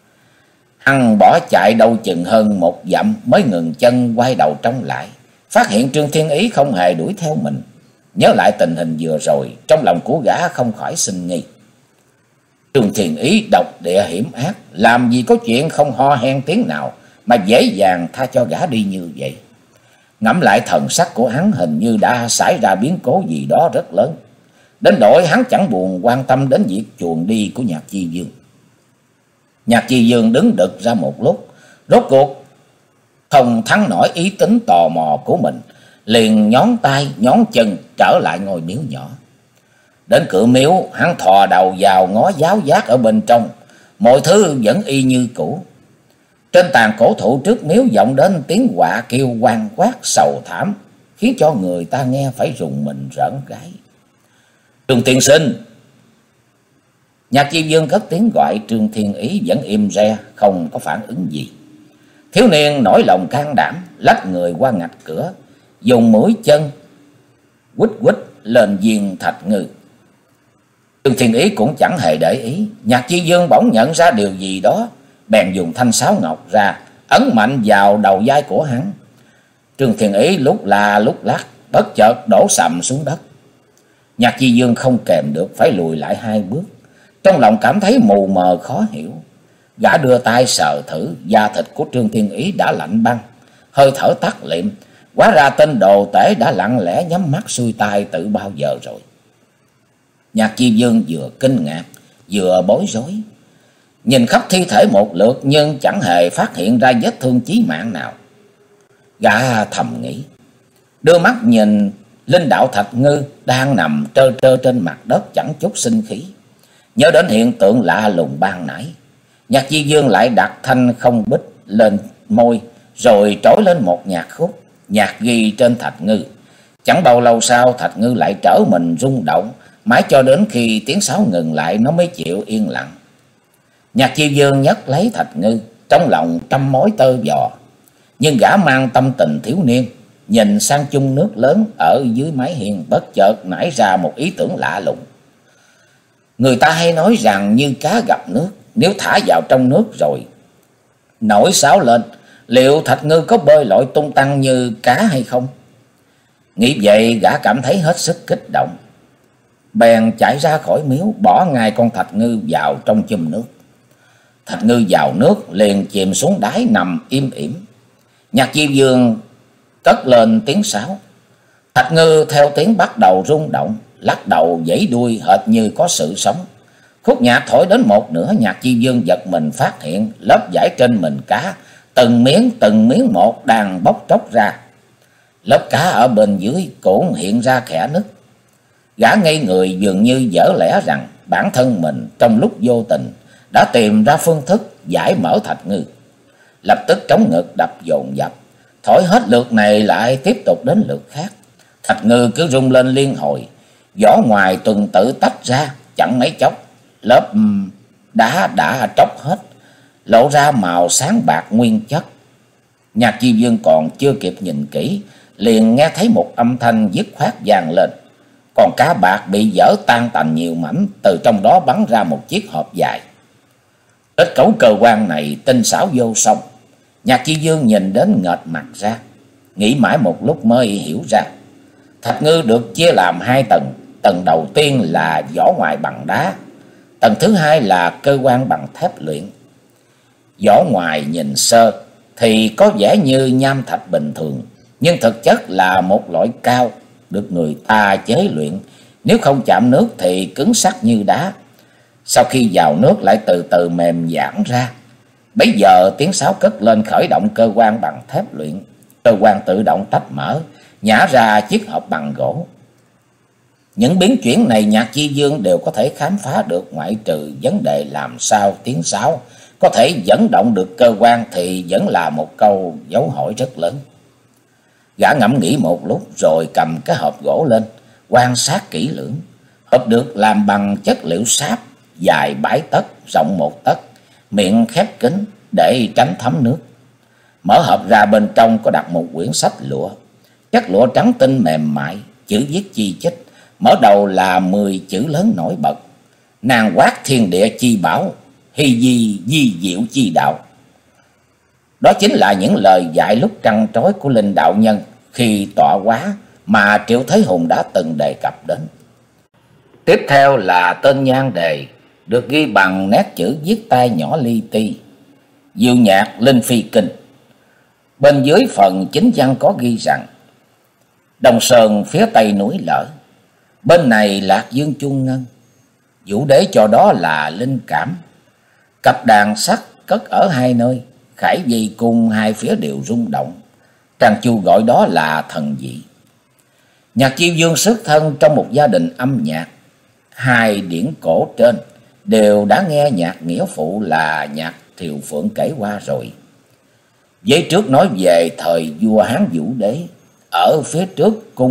Hắn bỏ chạy đâu chừng hơn một dặm mới ngừng chân quay đầu trông lại, phát hiện Trương Thiên Ý không hề đuổi theo mình. Nhớ lại tình hình vừa rồi, trong lòng của gã không khỏi sinh nghi. Trương Thiên Ý độc địa hiểm ác, làm gì có chuyện không ho hen tiếng nào mà dễ dàng tha cho gã đi như vậy. Ngẫm lại thần sắc của hắn, hình như đã xảy ra biến cố gì đó rất lớn, đến nỗi hắn chẳng buồn quan tâm đến việc chuồn đi của Nhạc Chi Dương. Nhạc Chi Dương đứng đực ra một lúc, rốt cuộc không thắng nổi ý tính tò mò của mình, liền nhón tay nhón chân trở lại ngôi miếu nhỏ. Đến cửa miếu, hắn thò đầu vào ngó giáo giác ở bên trong, mọi thứ vẫn y như cũ. Trên tàn cổ thụ trước miếu vọng đến tiếng quạ kêu oan quát sầu thảm, khiến cho người ta nghe phải rùng mình rợn gáy. "Trương tiên sinh!" Nhạc Chi Dương cất tiếng gọi, Trương Thiên Ý vẫn im re, không có phản ứng gì. Thiếu niên nổi lòng can đảm, lách người qua ngạch cửa, dùng mũi chân quýt quýt lên viên Thạch Ngư. Trương Thiên Ý cũng chẳng hề để ý. Nhạc Chi Dương bỗng nhận ra điều gì đó, bèn dùng thanh sáo ngọc ra, ấn mạnh vào đầu vai của hắn. Trương Thiên Ý lúc la lúc lắc, bất chợt đổ sầm xuống đất. Nhạc Chi Dương không kèm được phải lùi lại hai bước, trong lòng cảm thấy mù mờ khó hiểu. Gã đưa tay sờ thử, da thịt của Trương Thiên Ý đã lạnh băng, hơi thở tắt liệm. Hóa ra tên đồ tể đã lặng lẽ nhắm mắt xuôi tay từ bao giờ rồi. Nhạc Chi Dương vừa kinh ngạc vừa bối rối, nhìn khắp thi thể một lượt nhưng chẳng hề phát hiện ra vết thương chí mạng nào. Gã thầm nghĩ, đưa mắt nhìn linh đạo Thạch Ngư đang nằm trơ trơ trên mặt đất chẳng chút sinh khí, nhớ đến hiện tượng lạ lùng ban nãy. Nhạc Chi Dương lại đặt thanh không bích lên môi, rồi trối lên một nhạc khúc, nhạc ghi trên Thạch Ngư. Chẳng bao lâu sau, Thạch Ngư lại trở mình rung động, mãi cho đến khi tiếng sáo ngừng lại nó mới chịu yên lặng. Nhạc Chi Dương nhấc lấy Thạch Ngư, trong lòng trăm mối tơ vò, nhưng gã mang tâm tình thiếu niên, nhìn sang chung nước lớn ở dưới mái hiên, bất chợt nảy ra một ý tưởng lạ lùng. Người ta hay nói rằng như cá gặp nước, nếu thả vào trong nước rồi nổi sáo lên, liệu Thạch Ngư có bơi lội tung tăng như cá hay không? Nghĩ vậy, gã cảm thấy hết sức kích động, bèn chạy ra khỏi miếu, bỏ ngay con Thạch Ngư vào trong chum nước. Thạch Ngư vào nước liền chìm xuống đáy nằm im ỉm. Nhạc Chi Dương cất lên tiếng sáo. Thạch Ngư theo tiếng bắt đầu rung động, lắc đầu vẫy đuôi hệt như có sự sống. Khúc nhạc thổi đến một nửa, Nhạc Chi Dương giật mình phát hiện lớp vải trên mình cá từng miếng từng miếng một đang bóc tróc ra. Lớp cá ở bên dưới cũng hiện ra khẽ nứt. Gã ngây người, dường như dở lẽ rằng bản thân mình trong lúc vô tình đã tìm ra phương thức giải mở Thạch Ngư. Lập tức trống ngực đập dồn dập, thổi hết lượt này lại tiếp tục đến lượt khác. Thạch Ngư cứ rung lên liên hồi, vỏ ngoài tuần tự tách ra, chẳng mấy chốc lớp đá đã tróc hết, lộ ra màu sáng bạc nguyên chất. Nhạc Chi Dương còn chưa kịp nhìn kỹ, liền nghe thấy một âm thanh dứt khoát vang lên. Còn cá bạc bị vỡ tan tành nhiều mảnh, từ trong đó bắn ra một chiếc hộp dài. Kết cấu cơ quan này tinh xảo vô song. Nhạc Chi Dương nhìn đến nghệt mặt ra, nghĩ mãi một lúc mới hiểu ra. Thạch Ngư được chia làm hai tầng. Tầng đầu tiên là vỏ ngoài bằng đá, tầng thứ hai là cơ quan bằng thép luyện. Vỏ ngoài nhìn sơ thì có vẻ như nham thạch bình thường, nhưng thực chất là một loại cao được người ta chế luyện, nếu không chạm nước thì cứng sắc như đá. Sau khi vào nước lại từ từ mềm giãn ra. Bấy giờ tiếng sáo cất lên khởi động cơ quan bằng thép luyện. Cơ quan tự động tách mở, nhả ra chiếc hộp bằng gỗ. Những biến chuyển này Nhạc Chi Dương đều có thể khám phá được, ngoại trừ vấn đề làm sao tiếng sáo có thể dẫn động được cơ quan thì vẫn là một câu dấu hỏi rất lớn. Gã ngẫm nghĩ một lúc rồi cầm cái hộp gỗ lên, quan sát kỹ lưỡng. Hộp được làm bằng chất liệu sáp, dài bảy tấc, rộng một tấc, miệng khép kín để tránh thấm nước. Mở hộp ra, bên trong có đặt một quyển sách lụa, chất lụa trắng tinh mềm mại, chữ viết chi chít. Mở đầu là mười chữ lớn nổi bật: nàng quát thiên địa chi bảo, hy di di diệu chi đạo. Đó chính là những lời dạy lúc trăn trối của Linh đạo nhân khi tọa hóa mà Triệu Thế Hùng đã từng đề cập đến. Tiếp theo là tên nhan đề, được ghi bằng nét chữ viết tay nhỏ li ti: Diệu nhạc Linh Phi Kinh. Bên dưới phần chính văn có ghi rằng: Đồng Sơn phía tây núi Lở, bên này Lạc Dương Chuông Ngân. Vũ đế cho đó là linh cảm. Cặp đàn sắt cất ở hai nơi, khải dây cung hai phía đều rung động. Trang Chu gọi đó là thần dị. Nhạc Chi Dương xuất thân trong một gia đình âm nhạc. Hai điển cổ trên đều đã nghe nhạc nghĩa phụ là nhạc Thiều Phượng kể qua rồi. Vế trước nói về thời vua Hán Vũ đế. Ở phía trước cung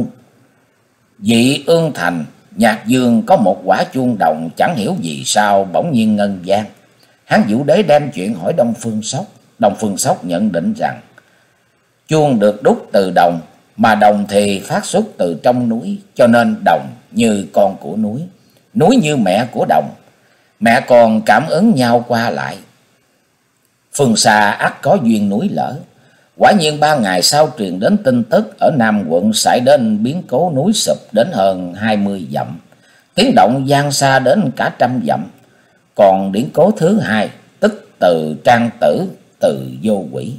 Dị Ương Thành, Nhạc Dương có một quả chuông đồng, chẳng hiểu vì sao bỗng nhiên ngân vang. Hán Vũ đế đem chuyện hỏi Đông Phương Sóc. Đông Phương Sóc nhận định rằng chuông được đúc từ đồng, mà đồng thì phát xuất từ trong núi, cho nên đồng như con của núi, núi như mẹ của đồng, mẹ con cảm ứng nhau qua lại. Phương xa ắt có duyên núi lở. Quả nhiên ba ngày sau truyền đến tin tức ở Nam quận xảy đến biến cố núi sụp đến hơn hai mươi dặm. Tiếng động vang xa đến cả trăm dặm. Còn điển cố thứ hai, tức từ trang tử, từ vô quỷ.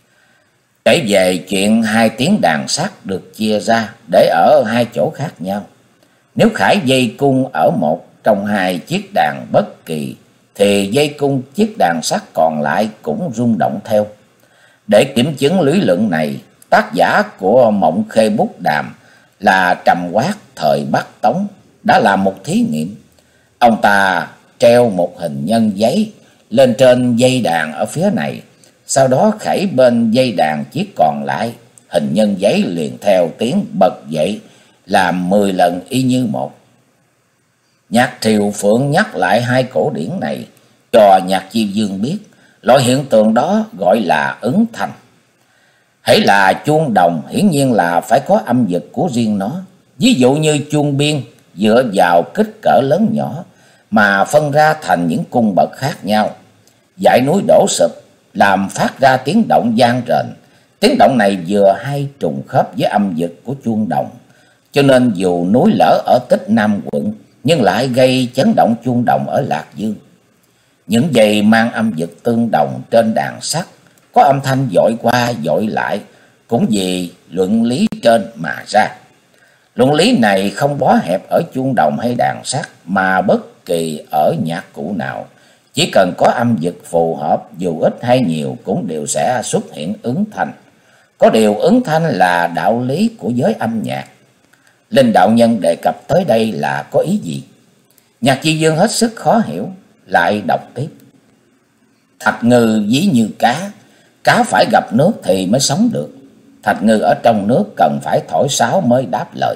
Kể về chuyện hai tiếng đàn sắt được chia ra để ở hai chỗ khác nhau. Nếu Khải dây cung ở một trong hai chiếc đàn bất kỳ, thì dây cung chiếc đàn sắt còn lại cũng rung động theo. Để kiểm chứng lý luận này, tác giả của Mộng Khê Bút Đàm là Trầm Quát thời Bắc Tống đã làm một thí nghiệm. Ông ta treo một hình nhân giấy lên trên dây đàn ở phía này, sau đó khẩy bên dây đàn chiếc còn lại, hình nhân giấy liền theo tiếng bật dậy làm mười lần y như một. Nhạc Thiều Phượng nhắc lại hai cổ điển này cho Nhạc Chi Dương biết. Loại hiện tượng đó gọi là ứng thanh. Hễ là chuông đồng hiển nhiên là phải có âm vực của riêng nó. Ví dụ như chuông biên dựa vào kích cỡ lớn nhỏ mà phân ra thành những cung bậc khác nhau. Dãy núi đổ sụp làm phát ra tiếng động vang rền. Tiếng động này vừa hay trùng khớp với âm vực của chuông đồng, cho nên dù núi lở ở Tích Nam quận nhưng lại gây chấn động chuông đồng ở Lạc Dương. Những dây mang âm vực tương đồng trên đàn sắt có âm thanh dội qua dội lại cũng vì luận lý trên mà ra. Luận lý này không bó hẹp ở chuông đồng hay đàn sắt, mà bất kỳ ở nhạc cụ nào, chỉ cần có âm vực phù hợp dù ít hay nhiều cũng đều sẽ xuất hiện ứng thanh. Có điều ứng thanh là đạo lý của giới âm nhạc. Linh đạo nhân đề cập tới đây là có ý gì? Nhạc Chi Dương hết sức khó hiểu, lại đọc tiếp. Thạch ngư ví như cá, cá phải gặp nước thì mới sống được. Thạch ngư ở trong nước cần phải thổi sáo mới đáp lời.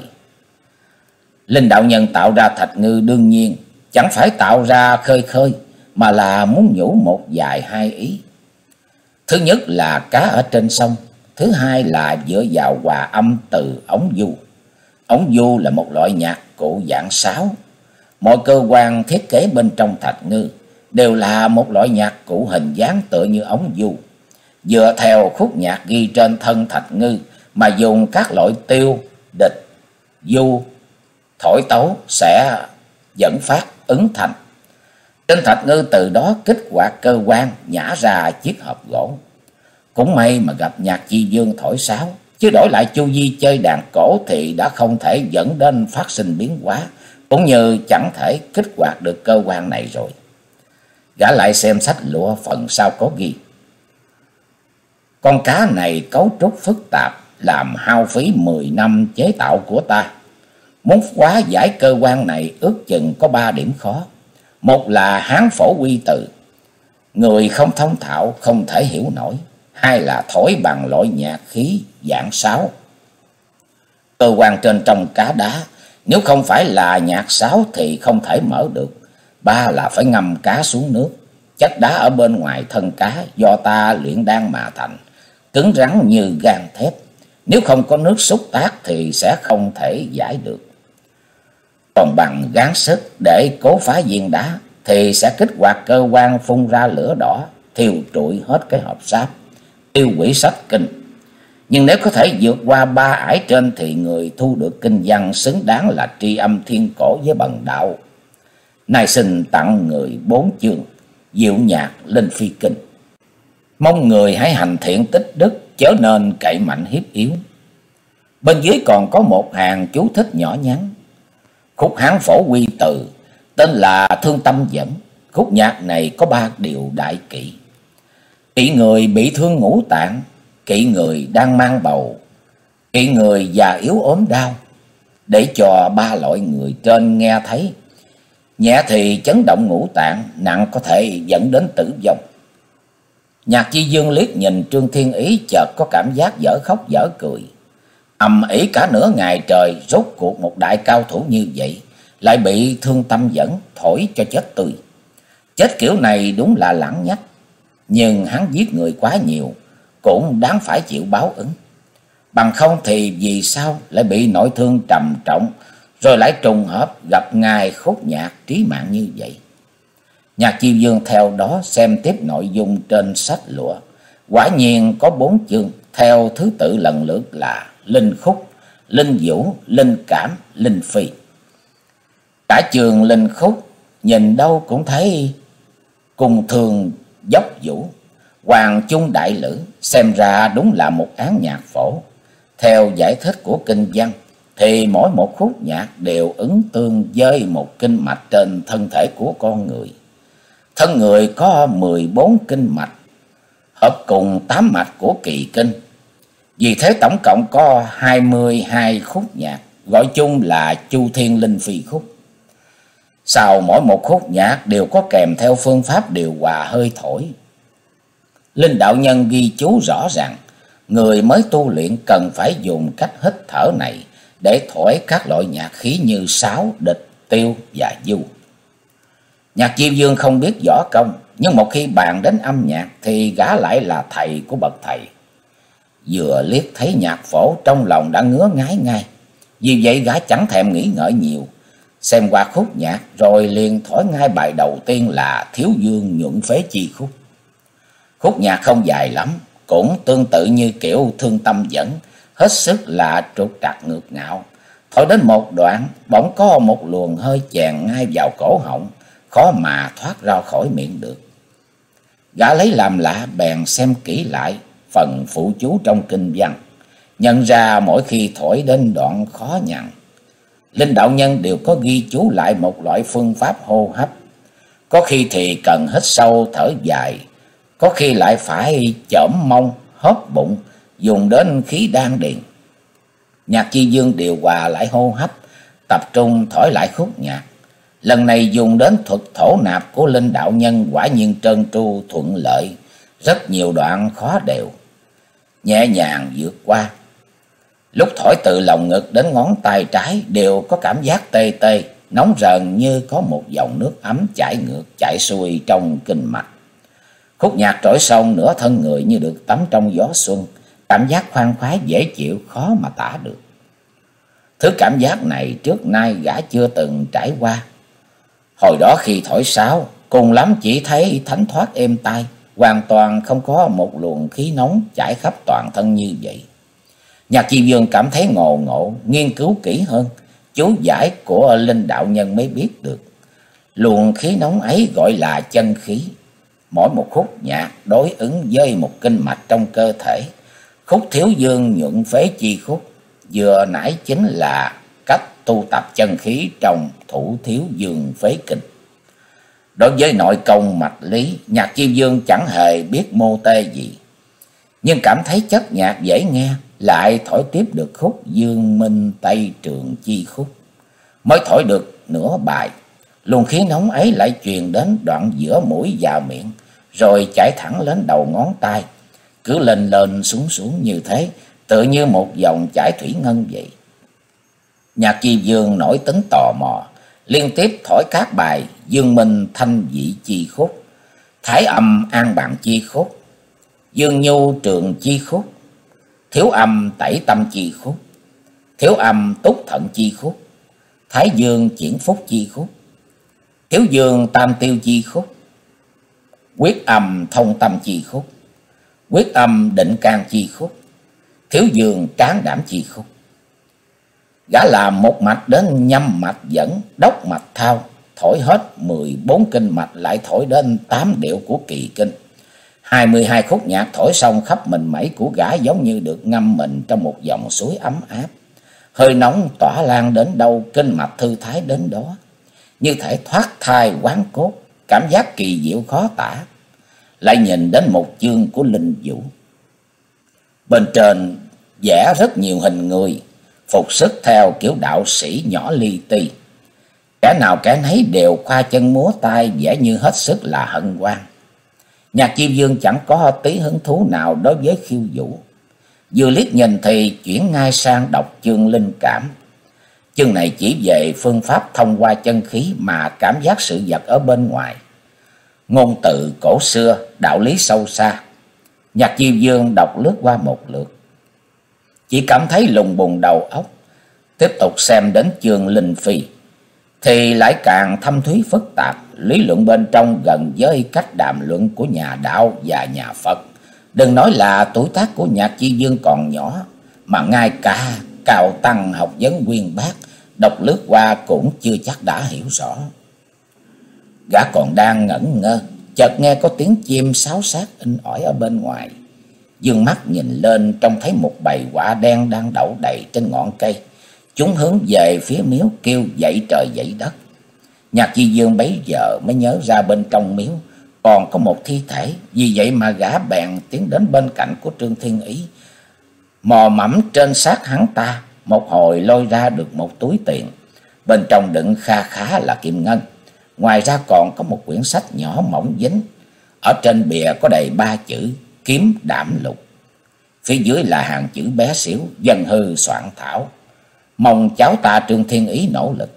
Linh đạo nhân tạo ra thạch ngư đương nhiên chẳng phải tạo ra khơi khơi, mà là muốn nhủ một vài hai ý. Thứ nhất là cá ở trên sông, thứ hai là dựa vào hòa âm từ ống du. Ống du là một loại nhạc cụ dạng sáo. Mọi cơ quan thiết kế bên trong thạch ngư đều là một loại nhạc cụ hình dáng tựa như ống du. Dựa theo khúc nhạc ghi trên thân thạch ngư mà dùng các loại tiêu, địch, du, thổi tấu sẽ dẫn phát ứng thanh. Trên thạch ngư từ đó kích hoạt cơ quan nhả ra chiếc hộp gỗ. Cũng may mà gặp Nhạc Chi Dương thổi sáo, chứ đổi lại Chu Di chơi đàn cổ thì đã không thể dẫn đến phát sinh biến hóa, cũng như chẳng thể kích hoạt được cơ quan này rồi. Gã lại xem sách lụa phần sau có ghi. Con cá này cấu trúc phức tạp, làm hao phí mười năm chế tạo của ta. Muốn hóa giải cơ quan này ước chừng có ba điểm khó. Một là hán phổ quy từ, người không thông thạo không thể hiểu nổi. Hai là thổi bằng loại nhạc khí dạng sáo. Cơ quan trên trong cá đá nếu không phải là nhạc sáo thì không thể mở được. Ba là phải ngâm cá xuống nước. Chất đá ở bên ngoài thân cá do ta luyện đan mà thành, cứng rắn như gan thép. Nếu không có nước xúc tác thì sẽ không thể giải được. Còn bằng gắng sức để cố phá viên đá thì sẽ kích hoạt cơ quan phun ra lửa đỏ, thiêu trụi hết cái hộp sáp, tiêu hủy sách kinh. Nhưng nếu có thể vượt qua ba ải trên thì người thu được kinh văn xứng đáng là tri âm thiên cổ với bần đạo. Nay xin tặng người bốn chương diệu nhạc linh phi kinh. Mong người hãy hành thiện tích đức, chớ nên cậy mạnh hiếp yếu. Bên dưới còn có một hàng chú thích nhỏ nhắn. Khúc hán phổ quy từ tên là Thương Tâm Dẫn. Khúc nhạc này có ba điều đại kỵ. Kỵ người bị thương ngũ tạng, kỵ người đang mang bầu, kỵ người già yếu ốm đau, để cho ba loại người trên nghe thấy. Nhẹ thì chấn động ngũ tạng, nặng có thể dẫn đến tử vong. Nhạc Chi Dương liếc nhìn Trương Thiên Ý, chợt có cảm giác dở khóc dở cười. Ầm ĩ cả nửa ngày trời, rốt cuộc một đại cao thủ như vậy lại bị Thương Tâm Dẫn thổi cho chết tươi. Chết kiểu này đúng là lãng nhách, nhưng hắn giết người quá nhiều, cũng đáng phải chịu báo ứng. Bằng không thì vì sao lại bị nội thương trầm trọng, rồi lại trùng hợp gặp ngài khúc nhạc trí mạng như vậy. Nhạc Chiêu Dương theo đó xem tiếp nội dung trên sách lụa. Quả nhiên có bốn chương, theo thứ tự lần lượt là Linh Khúc, Linh Vũ, Linh Cảm, Linh Phi. Cả chương Linh Khúc nhìn đâu cũng thấy cung thường dốc vũ, hoàng chung đại lữ, xem ra đúng là một án nhạc phổ. Theo giải thích của kinh văn thì mỗi một khúc nhạc đều ứng tương với một kinh mạch trên thân thể của con người. Thân người có mười bốn kinh mạch, hợp cùng tám mạch của kỳ kinh. Vì thế tổng cộng có hai mươi hai khúc nhạc, gọi chung là Chu Thiên Linh Phi khúc. Sau mỗi một khúc nhạc đều có kèm theo phương pháp điều hòa hơi thổi. Linh đạo nhân ghi chú rõ ràng, người mới tu luyện cần phải dùng cách hít thở này để thổi các loại nhạc khí như sáo, địch, tiêu và du. Nhạc Chiêu Dương không biết võ công, nhưng một khi bàn đến âm nhạc thì gã lại là thầy của bậc thầy. Vừa liếc thấy nhạc phổ trong lòng đã ngứa ngái ngay. Vì vậy gã chẳng thèm nghĩ ngợi nhiều, xem qua khúc nhạc rồi liền thổi ngay bài đầu tiên là Thiếu Dương Nhuận Phế Chi khúc. Khúc nhạc không dài lắm, cũng tương tự như kiểu Thương Tâm Dẫn, hết sức là trục trặc ngược ngạo. Thổi đến một đoạn, bỗng có một luồng hơi chèn ngay vào cổ họng, khó mà thoát ra khỏi miệng được. Gã lấy làm lạ bèn xem kỹ lại phần phụ chú trong kinh văn, nhận ra mỗi khi thổi đến đoạn khó nhằn, Linh đạo nhân đều có ghi chú lại một loại phương pháp hô hấp. Có khi thì cần hít sâu thở dài, có khi lại phải chởm mông, hóp bụng, dùng đến khí đan điền. Nhạc Chi Dương điều hòa lại hô hấp, tập trung thổi lại khúc nhạc. Lần này dùng đến thuật thổ nạp của Linh đạo nhân quả nhiên trơn tru thuận lợi, rất nhiều đoạn khó đều, nhẹ nhàng vượt qua. Lúc thổi từ lồng ngực đến ngón tay trái đều có cảm giác tê tê, nóng rần như có một dòng nước ấm chảy ngược chảy xuôi trong kinh mạch. Khúc nhạc trỗi xong nửa thân người như được tắm trong gió xuân, cảm giác khoan khoái dễ chịu khó mà tả được. Thứ cảm giác này trước nay gã chưa từng trải qua. Hồi đó khi thổi sáo, cùng lắm chỉ thấy thánh thoát êm tai, hoàn toàn không có một luồng khí nóng chảy khắp toàn thân như vậy. Nhạc Chi Dương cảm thấy ngộ ngộ, nghiên cứu kỹ hơn, chú giải của Linh đạo nhân mới biết được. Luồng khí nóng ấy gọi là chân khí. Mỗi một khúc nhạc đối ứng với một kinh mạch trong cơ thể. Khúc Thiếu Dương Nhuận Phế Chi khúc vừa nãy chính là cách tu tập chân khí trong Thủ Thiếu Dương Phế Kinh. Đối với nội công mạch lý, Nhạc Chiêu Dương chẳng hề biết mô tê gì, nhưng cảm thấy chất nhạc dễ nghe, lại thổi tiếp được khúc Dương Minh Tây Trường Chi khúc. Mới thổi được nửa bài, luồng khí nóng ấy lại truyền đến đoạn giữa mũi và miệng, rồi chảy thẳng lên đầu ngón tay, cứ lên lên xuống xuống như thế, tự như một dòng chảy thủy ngân vậy. Nhạc Chi Dương nổi tính tò mò, liên tiếp thổi các bài Dương Minh Thanh Vị Chi khúc, Thái Âm An Bạn Chi khúc, Dương Nhu Trường Chi khúc, Thiếu Âm Tẩy Tâm Chi khúc, Thiếu Âm Túc Thận Chi khúc, Thái Dương Chuyển Phúc Chi khúc, Thiếu Dương Tam Tiêu Chi khúc, Quyết Âm Thông Tâm Chi khúc, Quyết Âm Định Can Chi khúc, Thiếu Dương Tráng Đảm Chi khúc. Gã làm một mạch đến nhâm mạch dẫn, đốc mạch thao, thổi hết mười bốn kinh mạch, lại thổi đến tám điệu của kỳ kinh. Hai mươi hai khúc nhạc thổi xong, khắp mình mẩy của gã giống như được ngâm mình trong một dòng suối ấm áp. Hơi nóng tỏa lan đến đâu, kinh mạch thư thái đến đó, như thể thoát thai quán cốt, cảm giác kỳ diệu khó tả. Lại nhìn đến một chương của Linh Vũ, bên trên vẽ rất nhiều hình người, phục sức theo kiểu đạo sĩ nhỏ li ti. Kẻ nào kẻ nấy đều khoa chân múa tay, vẻ như hết sức là hân hoan. Nhạc Chiêu Dương chẳng có tí hứng thú nào đối với khiêu vũ, vừa liếc nhìn thì chuyển ngay sang đọc chương Linh Cảm. Chương này chỉ về phương pháp thông qua chân khí mà cảm giác sự vật ở bên ngoài, ngôn từ cổ xưa, đạo lý sâu xa. Nhạc Chiêu Dương đọc lướt qua một lượt, chỉ cảm thấy lùng bùng đầu óc. Tiếp tục xem đến chương Linh Phi, thì lại càng thâm thúy phức tạp, lý luận bên trong gần với cách đàm luận của nhà đạo và nhà Phật. Đừng nói là tuổi tác của Nhạc Chi Dương còn nhỏ, mà ngay cả cao tăng học vấn uyên bác, đọc lướt qua cũng chưa chắc đã hiểu rõ. Gã còn đang ngẩn ngơ, chợt nghe có tiếng chim sáo xác in ỏi ở bên ngoài. Dương mắt nhìn lên, trông thấy một bầy quạ đen đang đậu đầy trên ngọn cây. Chúng hướng về phía miếu kêu dậy trời dậy đất. Nhạc Chi Dương bấy giờ mới nhớ ra bên trong miếu còn có một thi thể, vì vậy mà gã bèn tiến đến bên cạnh của Trương Thiên Ý, mò mẫm trên xác hắn ta, một hồi lôi ra được một túi tiền, bên trong đựng kha khá là kim ngân. Ngoài ra còn có một quyển sách nhỏ mỏng dính, ở trên bìa có đầy ba chữ Kiếm Đảm Lục, phía dưới là hàng chữ bé xíu Dân Hư soạn thảo, mong cháu ta Trương Thiên Ý nỗ lực.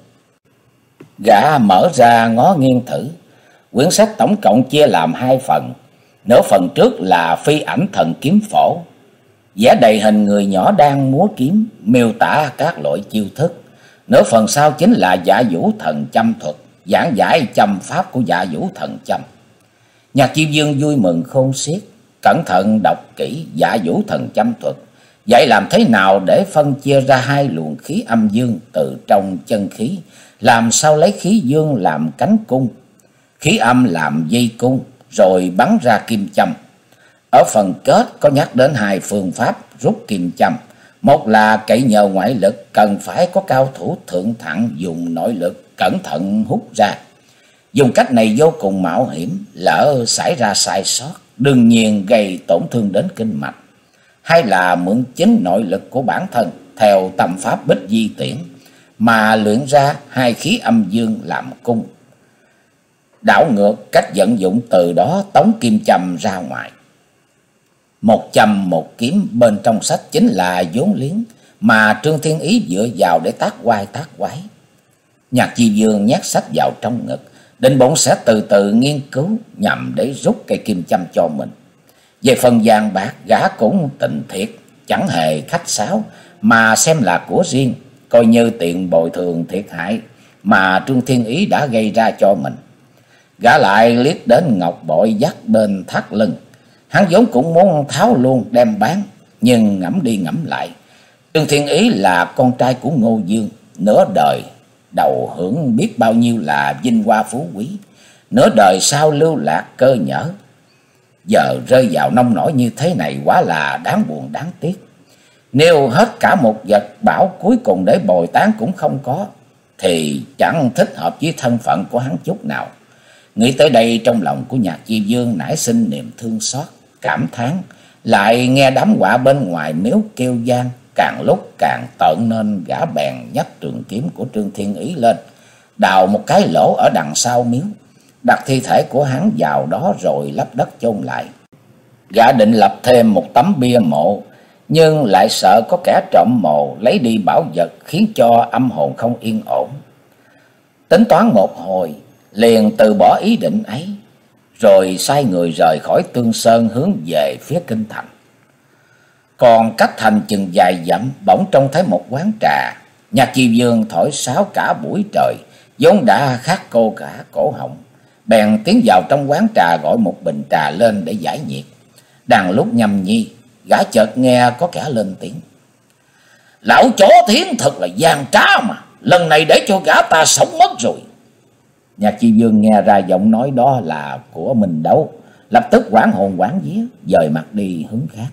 Gã mở ra ngó nghiêng thử. Quyển sách tổng cộng chia làm hai phần. Nửa phần trước là phi ảnh thần kiếm phổ, vẽ đầy hình người nhỏ đang múa kiếm, miêu tả các loại chiêu thức. Nửa phần sau chính là Dạ Vũ Thần Châm thuật, giảng giải châm pháp của Dạ Vũ Thần Châm. Nhạc Chi Dương vui mừng khôn xiết, cẩn thận đọc kỹ Dạ Vũ Thần Châm thuật, vậy làm thế nào để phân chia ra hai luồng khí âm dương từ trong chân khí, làm sao lấy khí dương làm cánh cung, khí âm làm dây cung, rồi bắn ra kim châm. Ở phần kết có nhắc đến hai phương pháp rút kim châm. Một là cậy nhờ ngoại lực, cần phải có cao thủ thượng thặng dùng nội lực cẩn thận hút ra. Dùng cách này vô cùng mạo hiểm, lỡ xảy ra sai sót đương nhiên gây tổn thương đến kinh mạch. Hay là mượn chính nội lực của bản thân theo tâm pháp Bích Di Tiễn mà luyện ra hai khí âm dương làm cung, đảo ngược cách vận dụng, từ đó tống kim châm ra ngoài. Một châm một kiếm bên trong sách chính là vốn liếng mà Trương Thiên Ý dựa vào để tác oai tác quái. Nhạc Chi Dương nhét sách vào trong ngực, định bụng sẽ từ từ nghiên cứu nhằm để rút cây kim châm cho mình. Về phần vàng bạc, gã cũng tịnh thiệt, chẳng hề khách sáo, mà xem là của riêng, coi như tiền bồi thường thiệt hại mà Trương Thiên Ý đã gây ra cho mình. Gã lại liếc đến ngọc bội dắt bên thắt lưng, hắn vốn cũng muốn tháo luôn đem bán, nhưng ngẫm đi ngẫm lại, Trương Thiên Ý là con trai của Ngô Dương, nửa đời đầu hưởng biết bao nhiêu là vinh hoa phú quý, nửa đời sau lưu lạc cơ nhỡ, giờ rơi vào nông nổi như thế này quá là đáng buồn đáng tiếc. Nếu hết cả một vật bảo cuối cùng để bồi tán cũng không có, thì chẳng thích hợp với thân phận của hắn chút nào. Nghĩ tới đây, trong lòng của Nhạc Chi Dương nảy sinh niềm thương xót, cảm thán, lại nghe đám quạ bên ngoài miếu kêu gian, càng lúc càng tợn, nên gã bèn nhấc trường kiếm của Trương Thiên Ý lên, đào một cái lỗ ở đằng sau miếu, đặt thi thể của hắn vào đó rồi lấp đất chôn lại. Gã định lập thêm một tấm bia mộ, nhưng lại sợ có kẻ trộm mộ lấy đi bảo vật, khiến cho âm hồn không yên ổn. Tính toán một hồi, liền từ bỏ ý định ấy, rồi sai người rời khỏi Tương Sơn hướng về phía kinh thành. Còn cách thành chừng vài dặm, bỗng trông thấy một quán trà. Nhạc Chi Dương thổi sáo cả buổi trời, vốn đã khát cô cả cổ họng, bèn tiến vào trong quán trà gọi một bình trà lên để giải nhiệt. Đang lúc nhâm nhi, gã chợt nghe có kẻ lên tiếng: "Lão chó thiến thật là gian trá mà, lần này để cho gã ta sống mất rồi." Nhạc Chi Dương nghe ra giọng nói đó là của mình Đấu, lập tức hoảng hồn hoảng vía, dời mặt đi hướng khác.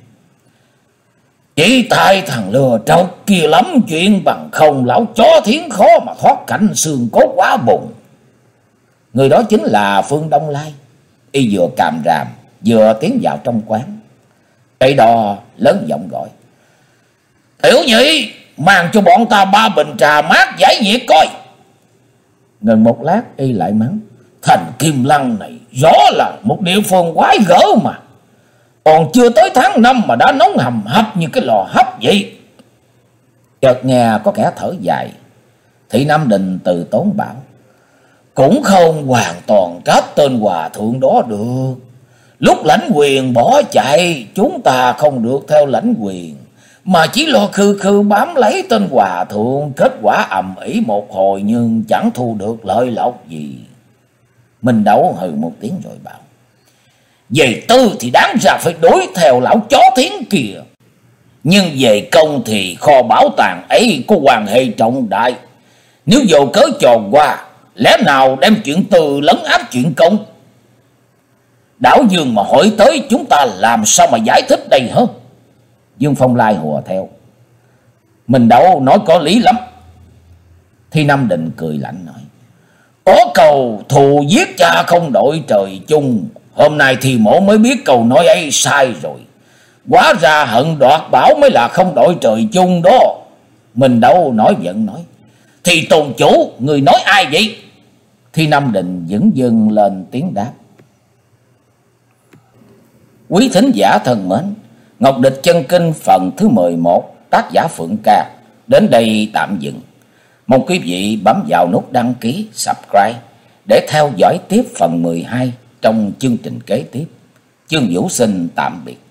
"Chỉ tại thằng lừa trọc kia lắm chuyện, bằng không lão chó thiến khó mà thoát cảnh xương cốt quá bụng." Người đó chính là Phương Đông Lai. Y vừa càm ràm vừa tiến vào trong quán, cây đò lớn giọng gọi: "Tiểu nhị, mang cho bọn ta ba bình trà mát giải nhiệt coi." Ngừng một lát, y lại mắng: "Thành Kim Lăng này rõ là một địa phương quái gở mà, còn chưa tới tháng năm mà đã nóng hầm hập như cái lò hấp vậy." Chợt nghe có kẻ thở dài. Thị Nam Đình từ tốn bảo: "Cũng không hoàn toàn trách tên hòa thượng đó được. Lúc lãnh quyền bỏ chạy, chúng ta không được theo lãnh quyền, mà chỉ lo khư khư bám lấy tên hòa thượng, kết quả ầm ĩ một hồi nhưng chẳng thu được lợi lộc gì. Minh Đấu hừ một tiếng rồi bảo: về tư thì đáng ra phải đuổi theo lão chó thiến kìa, nhưng về công thì kho bảo tàng ấy có quan hệ trọng đại. Nếu vô cớ trò qua, lẽ nào đem chuyện tư lấn áp chuyện công? Đảo Dương mà hỏi tới, chúng ta làm sao mà giải thích đây hả? Dương Phong Lai hùa theo: Minh Đấu nói có lý lắm. Thi Nam Định cười lạnh nói: có câu thù giết cha không đội trời chung, hôm nay thì mổ mới biết câu nói ấy sai rồi. Hóa ra hận đoạt bảo mới là không đội trời chung đó. Minh Đấu nói giận nói: thì tôn chủ, người nói ai vậy? Thi Nam Định dững dưng lên tiếng đáp: quý thính giả thân mến, Ngọc Địch Chân Kinh phần thứ mười một, tác giả Phượng Ca đến đây tạm dừng. Mong quý vị bấm vào nút đăng ký, subscribe để theo dõi tiếp phần mười hai trong chương trình kế tiếp. Chương Vũ xin tạm biệt.